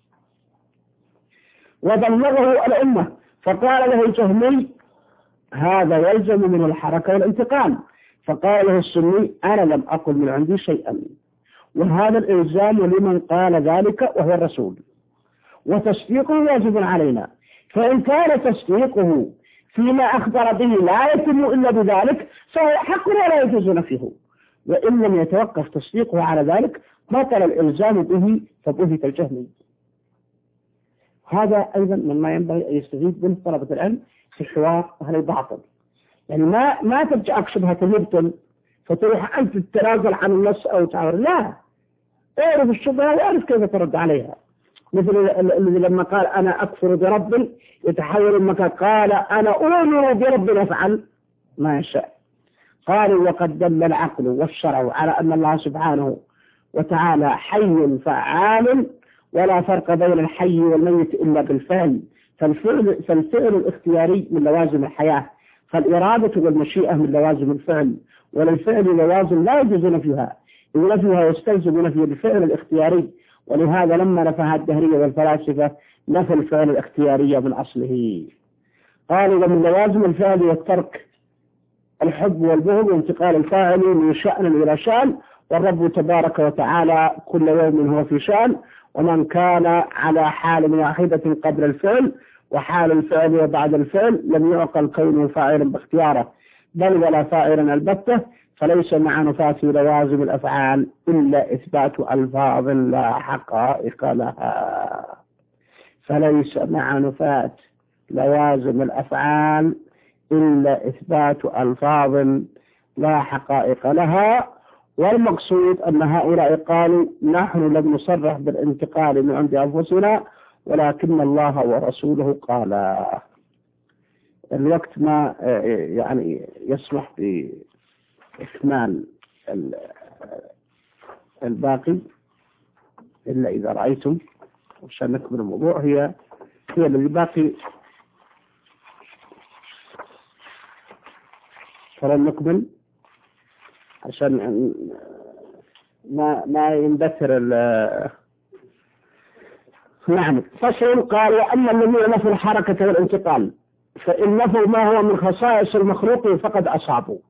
وبلغه الأمة. فقال له الجهمي هذا يلزم من الحركة والانتقام. فقال له السني أنا لم أقل من عندي شيئا، وهذا الإلزام لمن قال ذلك وهو الرسول، وتصديقه واجب علينا، فإن كان تصديقه فيما أخبر به لا يتم إلا بذلك فهو حق ولا يجوز نفيه، وإن لم يتوقف تصديقه على ذلك بطل الإلزام به فبهت الجهمي. هذا أيضا مما ينبغي أن يستفيد منه طلبة العلم في حوار أهل الباطل. يعني ما ما ترجعك شبهة المبطل فتروح أنت تتنازل عن النص أو تعور، لا، اعرف الشبهة واعرف كيف ترد عليها. مثل الذي لما قال أنا أكفر برب يتحول المكان قال أنا أؤمن برب يفعل ما يشاء. قالوا وقد دل العقل والشرع على أن الله سبحانه وتعالى حي فعال، ولا فرق بين الحي والميت إلا بالفعل، فالفعل, فالفعل الاختياري من لوازم الحياة، فالإرادة والمشيئة من لوازم الفعل، وللفعل لوازم لا يجوز نفيها، إذ نفيها يستلزم نفي الفعل الاختياري. ولهذا لما نفاها الدهرية والفلاسفة نفى الفعل الاختياري من أصله. قالوا ومن لوازم الفعل والترك الحب والبغض وانتقال الفاعل من شأن إلى شأن، والرب تبارك وتعالى كل يوم هو في شأن، ومن كان على حال واحدة قبل الفعل وحال الفعل وبعد الفعل لم يعقل كونه فاعلا باختياره، بل ولا فاعلا البتة، فليس مع نفاة لوازم الأفعال إلا إثبات ألفاظ لا حقائق لها. فليس مع نفاة لوازم الأفعال إلا إثبات ألفاظ لا حقائق لها. والمقصود أن هؤلاء قالوا نحن لم نصرح بالانتقال من عند أنفسنا ولكن الله ورسوله قالا. الوقت ما يعني يسمح بإكمال الباقي إلا إذا رأيتم عشان نكمل الموضوع. هي هي اللي باقي فلن نكمل عشان ما ما يندثر ال نعم. فصل قال وأما الذين نفوا الحركة والانتقال فإن نفوا ما هو من خصائص المخلوق فقد أصابوا،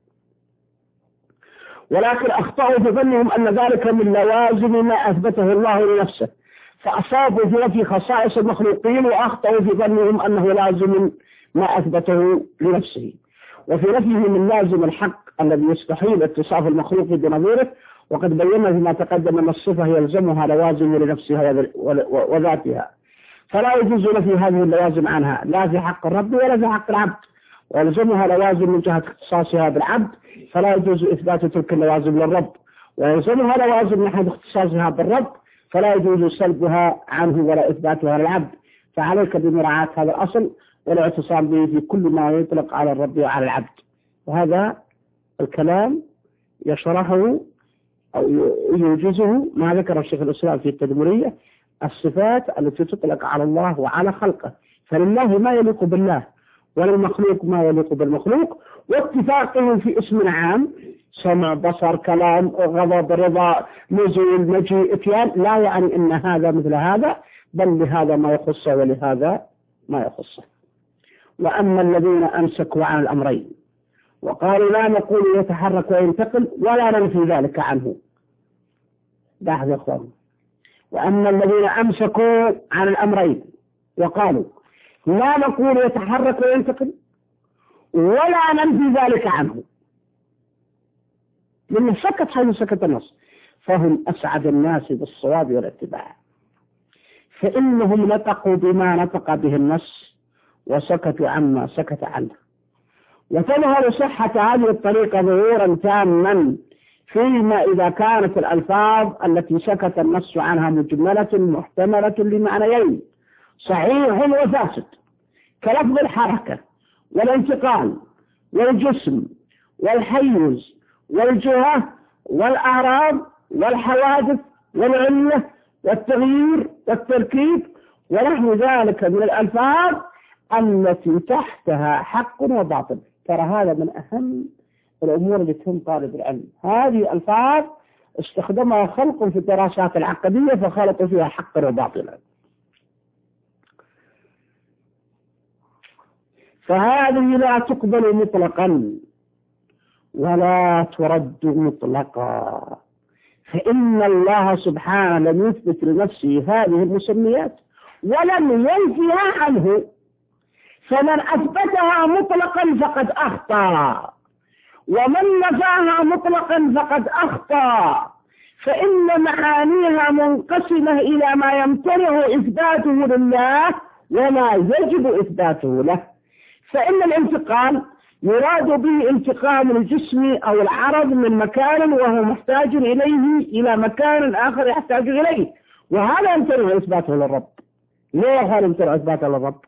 ولكن أخطأوا في ظنهم أن ذلك من لوازم ما أثبته الله لنفسه، فأصابوا في نفي خصائص المخلوقين وأخطأوا في ظنهم أنه لازم ما أثبته لنفسه، وفي نفيه من لازم الحق الذي يستحيل اتصاف المخلوق بنظيره. وقد بينا فيما تقدم أن الصفة يلزمها لوازم لنفسها وذاتها، فلا يجوز نفي هذه اللوازم عنها لا في حق الرب ولا في حق العبد، ويلزمها لوازم من جهة اختصاصها بالعبد، فلا يجوز إثبات تلك اللوازم للرب، ويلزمها لوازم من جهة اختصاصها بالرب، فلا يجوز سلبها عنه ولا إثباتها للعبد. فعليك بمراعاة هذا الأصل والاعتصام به في كل ما يطلق على الرب وعلى العبد. وهذا الكلام يشرحه أو يوجزه ما ذكر الشيخ الإسلام في التدمرية، الصفات التي تطلق على الله وعلى خلقه، فلله ما يليق بالله وللمخلوق ما يليق بالمخلوق، واتفاقه في اسم عام سمع بصر كلام غضب رضا نزول مجيء اتيان لا يعني ان هذا مثل هذا، بل لهذا ما يخصه ولهذا ما يخصه. وأما الذين أمسكوا عن الأمرين وقالوا لا نقول يتحرك وينتقل ولا ننفي ذلك عنه، لاحظ يا أخوان، وأما الذين أمسكوا عن الأمرين وقالوا لا نقول يتحرك وينتقل ولا ننفي ذلك عنه، لأنه سكت حيث سكت النص، فهم أسعد الناس بالصواب والاتباع، فإنهم نطقوا بما نطق به النص وسكتوا عما سكت عنه. وتظهر صحة هذه الطريقة ظهورا تاما فيما إذا كانت الألفاظ التي سكت النص عنها مجملة محتملة لمعنيين صحيح وفاسد، كلفظ الحركة والانتقال والجسم والحيز والجهة والأعراض والحوادث والعلة والتغيير والتركيب ونحو ذلك من الألفاظ التي تحتها حق وباطل. ترى هذا من أهم الأمور اللي تهم طالب العلم، هذه ألفاظ استخدمها خلق في الدراسات العقدية فخلطوا فيها حقا وباطلا، فهذه لا تقبل مطلقا ولا ترد مطلقا، فإن الله سبحانه لم يثبت لنفسه هذه المسميات ولم ينفيها عنه، فمن أثبتها مطلقا فقد أخطأ، ومن نفاها مطلقا فقد أخطأ، فإن معانيها منقسمة إلى ما يمتنع إثباته لله وما يجب إثباته له. فإن الانتقال يراد به انتقال الجسم أو العرض من مكان وهو محتاج إليه إلى مكان آخر يحتاج إليه، وهذا يمتنع إثباته للرب. ليه هذا يمتنع إثباته للرب؟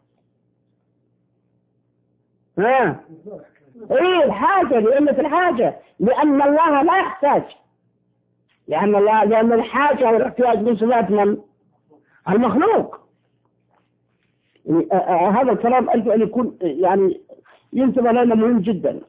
ها ايه الحاجة، لأن في الحاجة، لأن الله لا يحتاج، لأن الله لأن الحاجة والاحتياج من صفات من المخلوق. يعني هذا الكلام أرجو أن يكون يعني ينتبه لنا مهم جدا.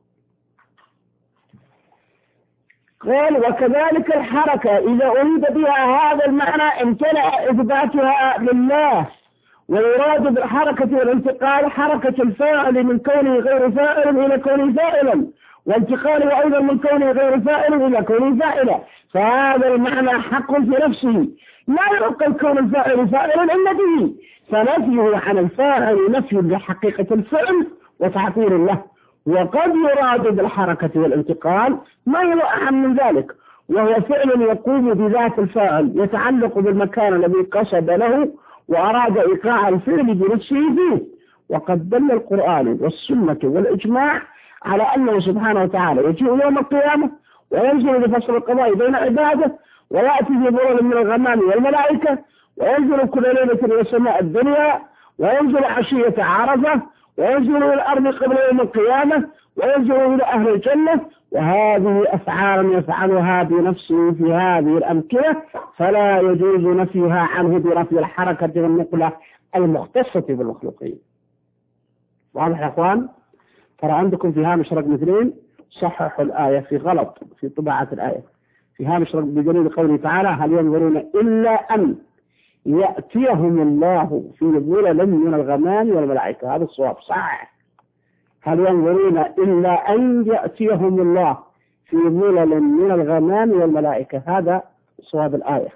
قال وكذلك الحركة إذا أريد بها هذا المعنى امتنع إثباتها لله، ويراد بالحركة والانتقال حركة الفاعل من كونه غير فاعل إلى كونه فاعلا، وانتقاله أيضا من كونه غير فاعل إلى كونه فاعلا، فهذا المعنى حق في نفسه لا يعقل كون الفاعل فاعلا إلا به، فنفيه عن الفاعل نفي لحقيقة الفعل وتعطيل له. وقد يراد بالحركة والانتقال ما هو أهم من ذلك، وهو فعل يقوم بذات الفاعل يتعلق بالمكان الذي قصد له وأراد إيقاع الفعل بنفسه فيه. وقد دل القرآن والسنة والإجماع على أنه سبحانه وتعالى يجيء يوم القيامة وينزل لفصل القضاء بين عباده، ويأتي في ظلل من الغمام والملائكة، وينزل كل ليلة إلى السماء الدنيا، وينزل عشية عرفة، وينزل إلى الأرض قبل يوم القيامة، وينزل إلى أهل الجنة، وهذه أفعال يفعلها بنفسه في هذه الأمكنة، فلا يجوز نفيها عنه برفع الحركة والنقلة المختصة بالمخلوقين. واضح يا أخوان؟ ترى عندكم في هامش رقم اثنين صححوا الآية في غلط في طباعة الآية، في هامش رقم بدليل قوله تعالى هل ينظرون إلا أن يأتيهم الله في ظلل من الغمام والملائكة، هذا الصواب صح. هل ينظرون إلا أن يأتيهم الله في ظلل من الغمام والملائكة، هذا صواب الآية.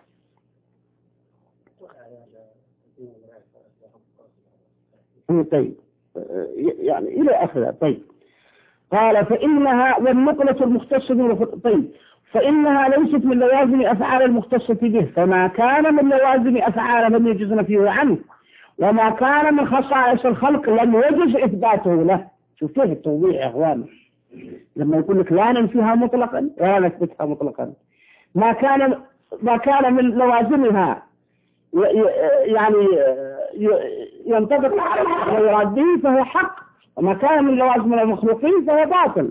طيب يعني إلى آخره. طيب قال فإنها والنقلة المختصة طيب فإنها ليست من لوازم أفعال المختصة به، فما كان من لوازم أفعال لم يجز نفيه عنه، وما كان من خصائص الخلق لم يجز إثباته له. شوف كيف التوضيح يا أخوان، لما يقول لك لا ننفيها مطلقا ولا نثبتها مطلقا، ما كان ما كان من لوازمها يعني ينطبق على الحق ويراد به فهو حق، وما كان من لوازم المخلوقين فهو باطل.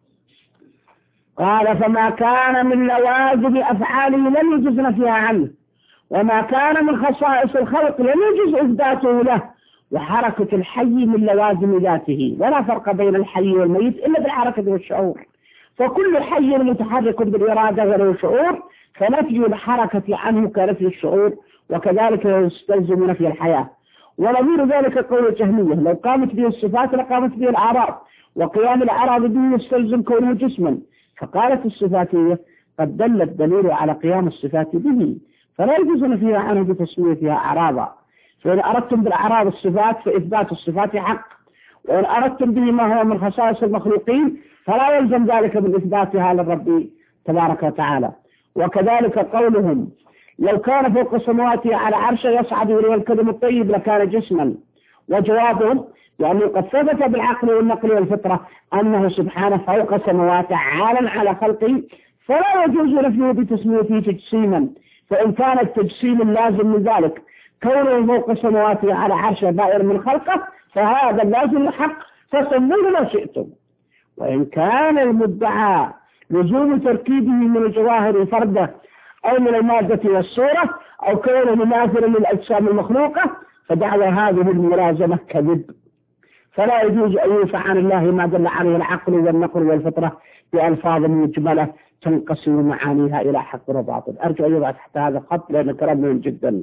قال فما كان من لوازم أفعاله لم يجوز نفيها عنه، وما كان من خصائص الخلق لم يجوز إثباته له. وحركة الحي من لوازم ذاته، ولا فرق بين الحي والميت إلا بالحركة والشعور، فكل حي متحرك بالإرادة وله شعور، فنفي الحركة عنه كنفي الشعور، وكذلك يستلزم نفي الحياة. ونظير ذلك قول الجهمية لو قامت به الصفات لقامت به الأعراض، وقيام الأعراض به يستلزم كونه جسما. فقالت الصفاتية قد دل الدليل على قيام الصفات به، فلا يجوز نفيها عنه بتسميتها أعراضا. فإن أردتم بالأعراض الصفات فإثبات الصفات حق، وإن أردتم به ما هو من خصائص المخلوقين فلا يلزم ذلك من إثباتها للرب تبارك وتعالى. وكذلك قولهم لو كان فوق السماوات على عرشه يصعد إليه الكلم الطيب لكان جسما. وجوابهم لأنه قد ثبت بالعقل والنقل والفطرة أنه سبحانه فوق السماوات عالا على خلقه، فلا يجوز نفيه بتسميته تجسيما. فإن كان التجسيم اللازم من ذلك كونه فوق السماوات على عرشه دائر من خلقه، فهذا اللازم الحق، فسموه ما شئتم. وإن كان المدعى لزوم تركيبه من الجواهر فرده أو من المادة والصورة أو كونه مماثلا للأجسام المخلوقة، فدعوى هذه الملازمة كذب، فلا يجوز أن ينفع عن الله ما دل عليه العقل والنقل والفطرة بألفاظ مجملة تنقسم معانيها إلى حق وباطل. أرجو أن يضع تحت هذا خط لأن كلام مهم جدا.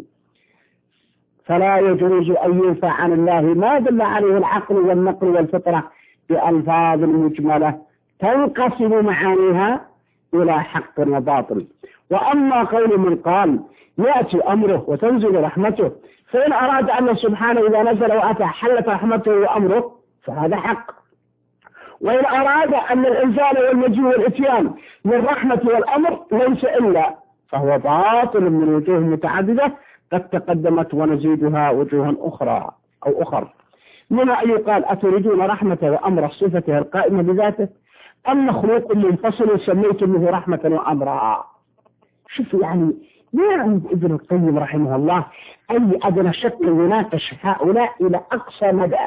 فلا يجوز أن ينفع عن الله ما دل عليه العقل والنقل والفطرة بألفاظ مجملة تنقسم معانيها إلى حق وباطل. وأما قول من قال يأتي أمره وتنزل رحمته، فإن أراد أن سبحانه إذا نزل وأتى حلت رحمته وأمره فهذا حق. وإن أراد أن الإنزال والمجيء والإتيان من رحمة والأمر ليس إلا، فهو باطل من وجوه متعددة قد تقدمت ونزيدها وجوها أخرى أو أخر. منها أن يقال أتريدون رحمة وأمر صفته القائمة بذاته أم مخلوق منفصل سميتمه رحمة وأمرا؟ شوفوا يعني يعني ابن القيم رحمه الله أي أدنى شك يناقش هؤلاء إلى أقصى مدى،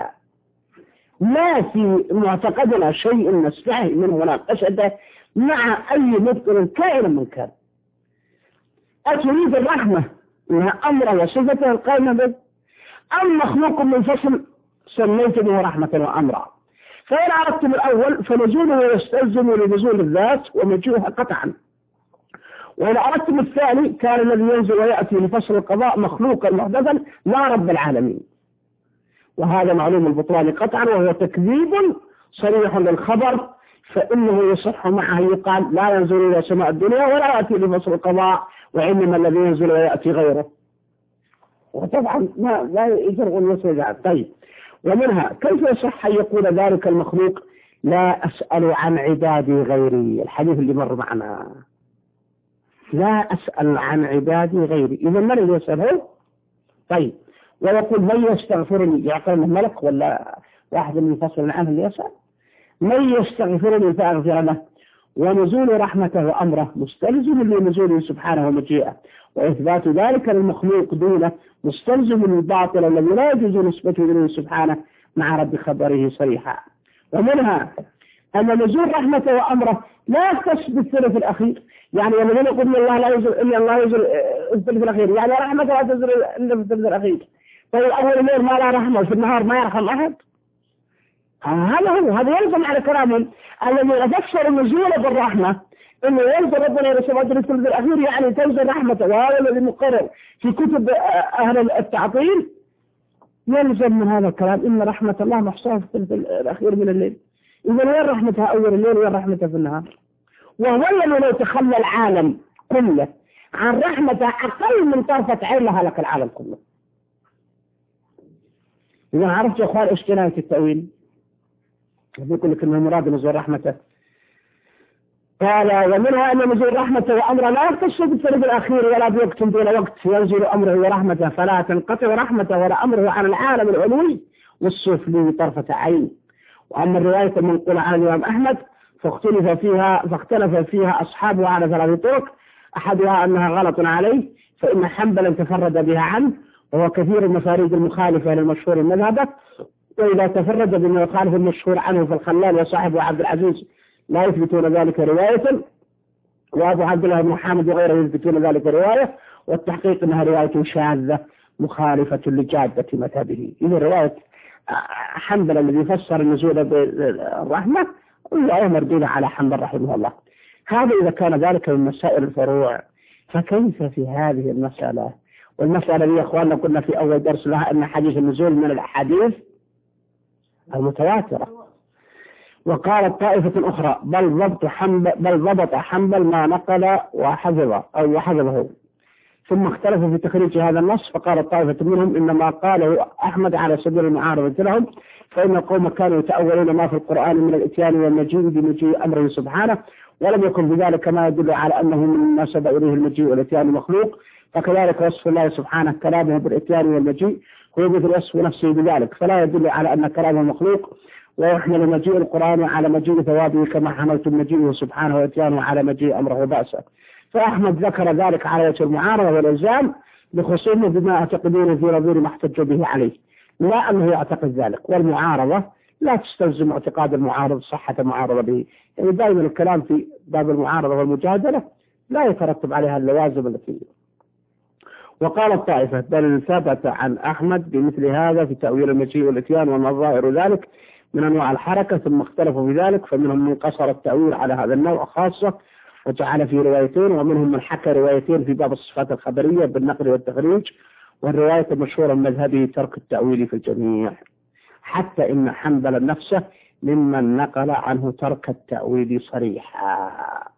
ما في معتقدنا شيء نستحي من مناقشته مع أي مبطل كائن من كان. أتريد الرحمة وها أمر وصفته القائمة به أم مخلوق منفصل سميتمه رحمة وأمرا؟ فإن أردتم الأول فنزوله يستلزم لنزول الذات ومجيئها قطعا، وإن أردتم الثاني كان الذي ينزل ويأتي لفصل القضاء مخلوقا محدثا لا رب العالمين، وهذا معلوم البطلان قطعا وهو تكذيب صريح للخبر، فإنه يصح معه يقال لا ينزل إلى سماء الدنيا ولا يأتي لفصل القضاء، وإنما الذي ينزل ويأتي غيره، وطبعا ما لا يجرغ الوسيلة. طيب، ومنها كيف يصح أن يقول ذلك المخلوق لا أسأل عن عبادي غيري، الحديث اللي مر معنا لا أسأل عن عبادي غيري، إذا من اللي يسأله؟ طيب، ويقول من يستغفرني، يعقل ملك ولا واحد من يفصل عنه اللي يسأل؟ من يستغفرني فأغفر له. ونزول رحمته وأمره مستلزم لنزوله سبحانه ومجيئه، وإثبات ذلك للمخلوق دونه مستلزم للباطل الذي لا يجوز نسبته إليه سبحانه مع رد خبره صريحا. ومنها أن نزول رحمته وأمره لا يختص بالثلث الأخير، يعني لما نقول إن الله لا ينزل إلا الله ينزل الثلث الأخير، يعني رحمته لا تنزل إلا في الثلث الأخير. طيب أول الليل ما لا رحمة وفي النهار ما يرحم أحد، هذا هو هذا يلزم على كلامهم الذي يفسر نزوله بالرحمة إنه ينزل ربنا إلى سماء الثلث الأخير، يعني تنزل رحمته، وهذا الذي مقرر في كتب أهل التعطيل. يلزم من هذا الكلام إن رحمة الله محصورة في الثلث الأخير من الليل. إذا وين رحمتها أول الليل وين رحمتها في النهار؟ وهو الذي لو تخلى العالم كله عن رحمته أقل من طرفة عين لهلك العالم كله. إذا عرفت يا أخوان إيش جناية التأويل؟ يقول لك إنه مراد نزول رحمته. قال ومنها أن نزول رحمته وأمره لا يختص بالثلث الأخير ولا بوقت دون وقت، ينزل أمره ورحمته فلا تنقطع رحمته ولا أمره عن العالم العلوي والسفلي طرفة عين. وأما الرواية المنقولة عن الإمام أحمد فاختلف فيها فاختلف فيها أصحابه على ثلاث طرق، أحدها أنها غلط عليه، فإن حنبلا تفرد بها عنه، وهو كثير المفاريد المخالفة للمشهور المذهبة، وإذا تفرد بما يخالف المشهور عنه فالخلال وصاحبه عبد العزيز لا يثبتون ذلك رواية، وأبو عبد الله بن محمد وغيره يثبتون ذلك رواية، والتحقيق أنها رواية شاذة مخالفة لجادة مذهبه. إذا رواية حنبل الذي فسر النزول بالرحمة رواية مردودة على حنبل رحمه الله. هذا إذا كان ذلك من مسائل الفروع، فكيف في هذه المسألة؟ والمسألة دي يا أخواننا قلنا في أول درس لها أن حديث النزول من الأحاديث المتواترة. وقالت طائفة أخرى بل ضبط حنبل بل ضبط حنبل ما نقل وحفظه أو وحفظه، ثم اختلفوا في تخريج هذا النص، فقال طائفة منهم إنما قاله أحمد على سبيل المعارضة لهم، فإن القوم كانوا يتأولون ما في القرآن من الإتيان والمجيء بمجيء أمره سبحانه، ولم يكن بذلك ما يدل على أنه من نسب إليه المجيء والإتيان مخلوق، فكذلك وصف الله سبحانه كلامه بالإتيان والمجيء هو مثل وصف نفسه بذلك، فلا يدل على أن كلامه مخلوق، ويحمل مجيء القرآن على مجيء ثوابه كما حملت مجيئه سبحانه وإتيانه على مجيء أمره وبأسه. فأحمد ذكر ذلك على وجه المعارضة والإلزام لخصومه بما اعتقدون في نظير ما احتج به عليه، لا أنه يعتقد ذلك، والمعارضة لا تستلزم اعتقاد المعارض صحة المعارضة به، يعني دائما الكلام في باب المعارضة والمجادلة لا يترتب عليها اللوازم التي. وقال الطائفة بل ثبت عن أحمد بمثل هذا في تأويل المجيء والإتيان والنظائر ذلك من أنواع الحركة، ثم اختلفوا في ذلك، فمنهم من قصر التأويل على هذا النوع خاصة وجعل في روايتين، ومنهم من حكى روايتين في باب الصفات الخبرية بالنقل والتخريج، والرواية المشهورة المذهبي ترك التأويل في الجميع، حتى إن حنبل نفسه ممن نقل عنه ترك التأويل صريحا،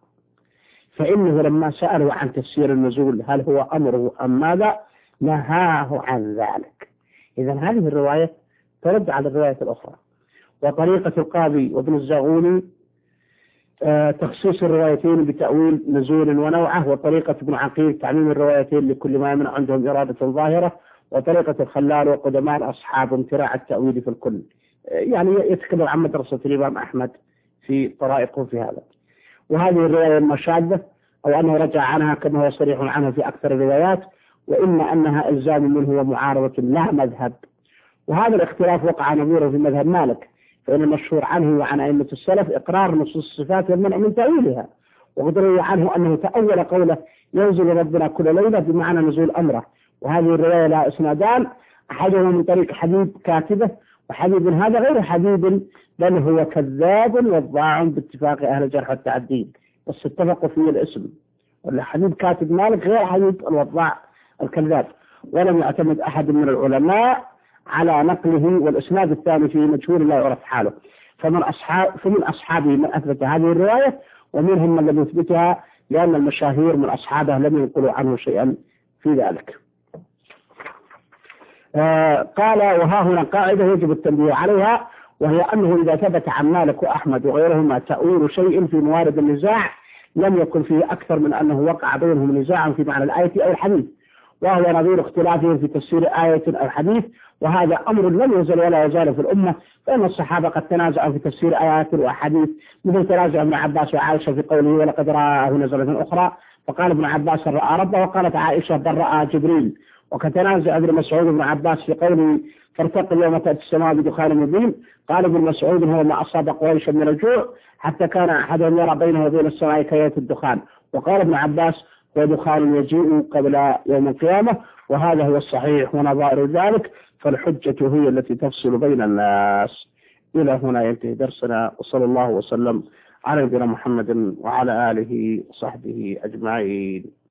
فإنه لما سأله عن تفسير النزول هل هو أمره أم ماذا نهاه عن ذلك. إذن هذه الرواية ترد على الرواية الأخرى. وطريقة القاضي وابن الزاغوني آه تخصيص الروايتين بتأويل نزول ونوعه، وطريقة ابن عقيل تعميم الروايتين لكل ما يمنع عندهم إرادة ظاهرة، وطريقة الخلال وقدماء الأصحاب امتراع التأويل في الكل. آه يعني يتكلم عن مدرسة الإمام أحمد في طرائقه في هذا. وهذه الرواية المشاذة أو أنه رجع عنها كما هو صريح عنها في أكثر الروايات، وإما أنها إلزام منه ومعارضة لا مذهب. وهذا الاختلاف وقع نظيره في مذهب مالك، فإن المشهور عنه وعن أئمة السلف إقرار نصوص الصفات والمنع من تأويلها، وقد روي عنه أنه تأول قوله ينزل ربنا كل ليلة بمعنى نزول أمره. وهذه الرواية لها إسنادان، أحدهما من طريق حبيب كاتبه، وحبيب هذا غير حبيب بل هو كذاب وضاع باتفاق أهل الجرح والتعديل، بس اتفقوا فيه الاسم، ولا حبيب كاتب مالك غير حبيب الوضاع الكذاب، ولم يعتمد أحد من العلماء على نقله، والإسناد الثاني فيه مجهول لا يعرف حاله. فمن أصحاب فمن أصحابه من أثبت هذه الرواية، ومنهم من لم يثبتها، لأن المشاهير من أصحابه لم ينقلوا عنه شيئا في ذلك. آه قال وها هنا قاعدة يجب التنبيه عليها، وهي أنه إذا ثبت عن مالك وأحمد وغيرهما تأويل شيء في موارد النزاع لم يكن فيه أكثر من أنه وقع بينهم نزاع في معنى الآية أو الحديث، وهو نظير اختلافهم في تفسير آية أو حديث، وهذا أمر لم يزل ولا يزال في الأمة، فإن الصحابة قد تنازعوا في تفسير آيات وأحاديث، مثل تنازع ابن عباس وعائشة في قوله ولقد رآه نزلة أخرى، فقال ابن عباس رأى ربه، وقالت عائشة بل رأى جبريل. وكتنازع ابن مسعود وابن عباس في قوله فارتقي يوم تأتي السماء بدخان مبين، قال ابن مسعود هو ما أصاب قريشا من الجوع حتى كان أحدهم يرى بينه وبين السماء كيات الدخان، وقال ابن عباس هو دخان يجيء قبل يوم القيامة، وهذا هو الصحيح ونظائر ذلك، فالحجة هي التي تفصل بين الناس. إلى هنا ينتهي درسنا، وصلى الله وسلم على نبينا محمد وعلى آله وصحبه أجمعين.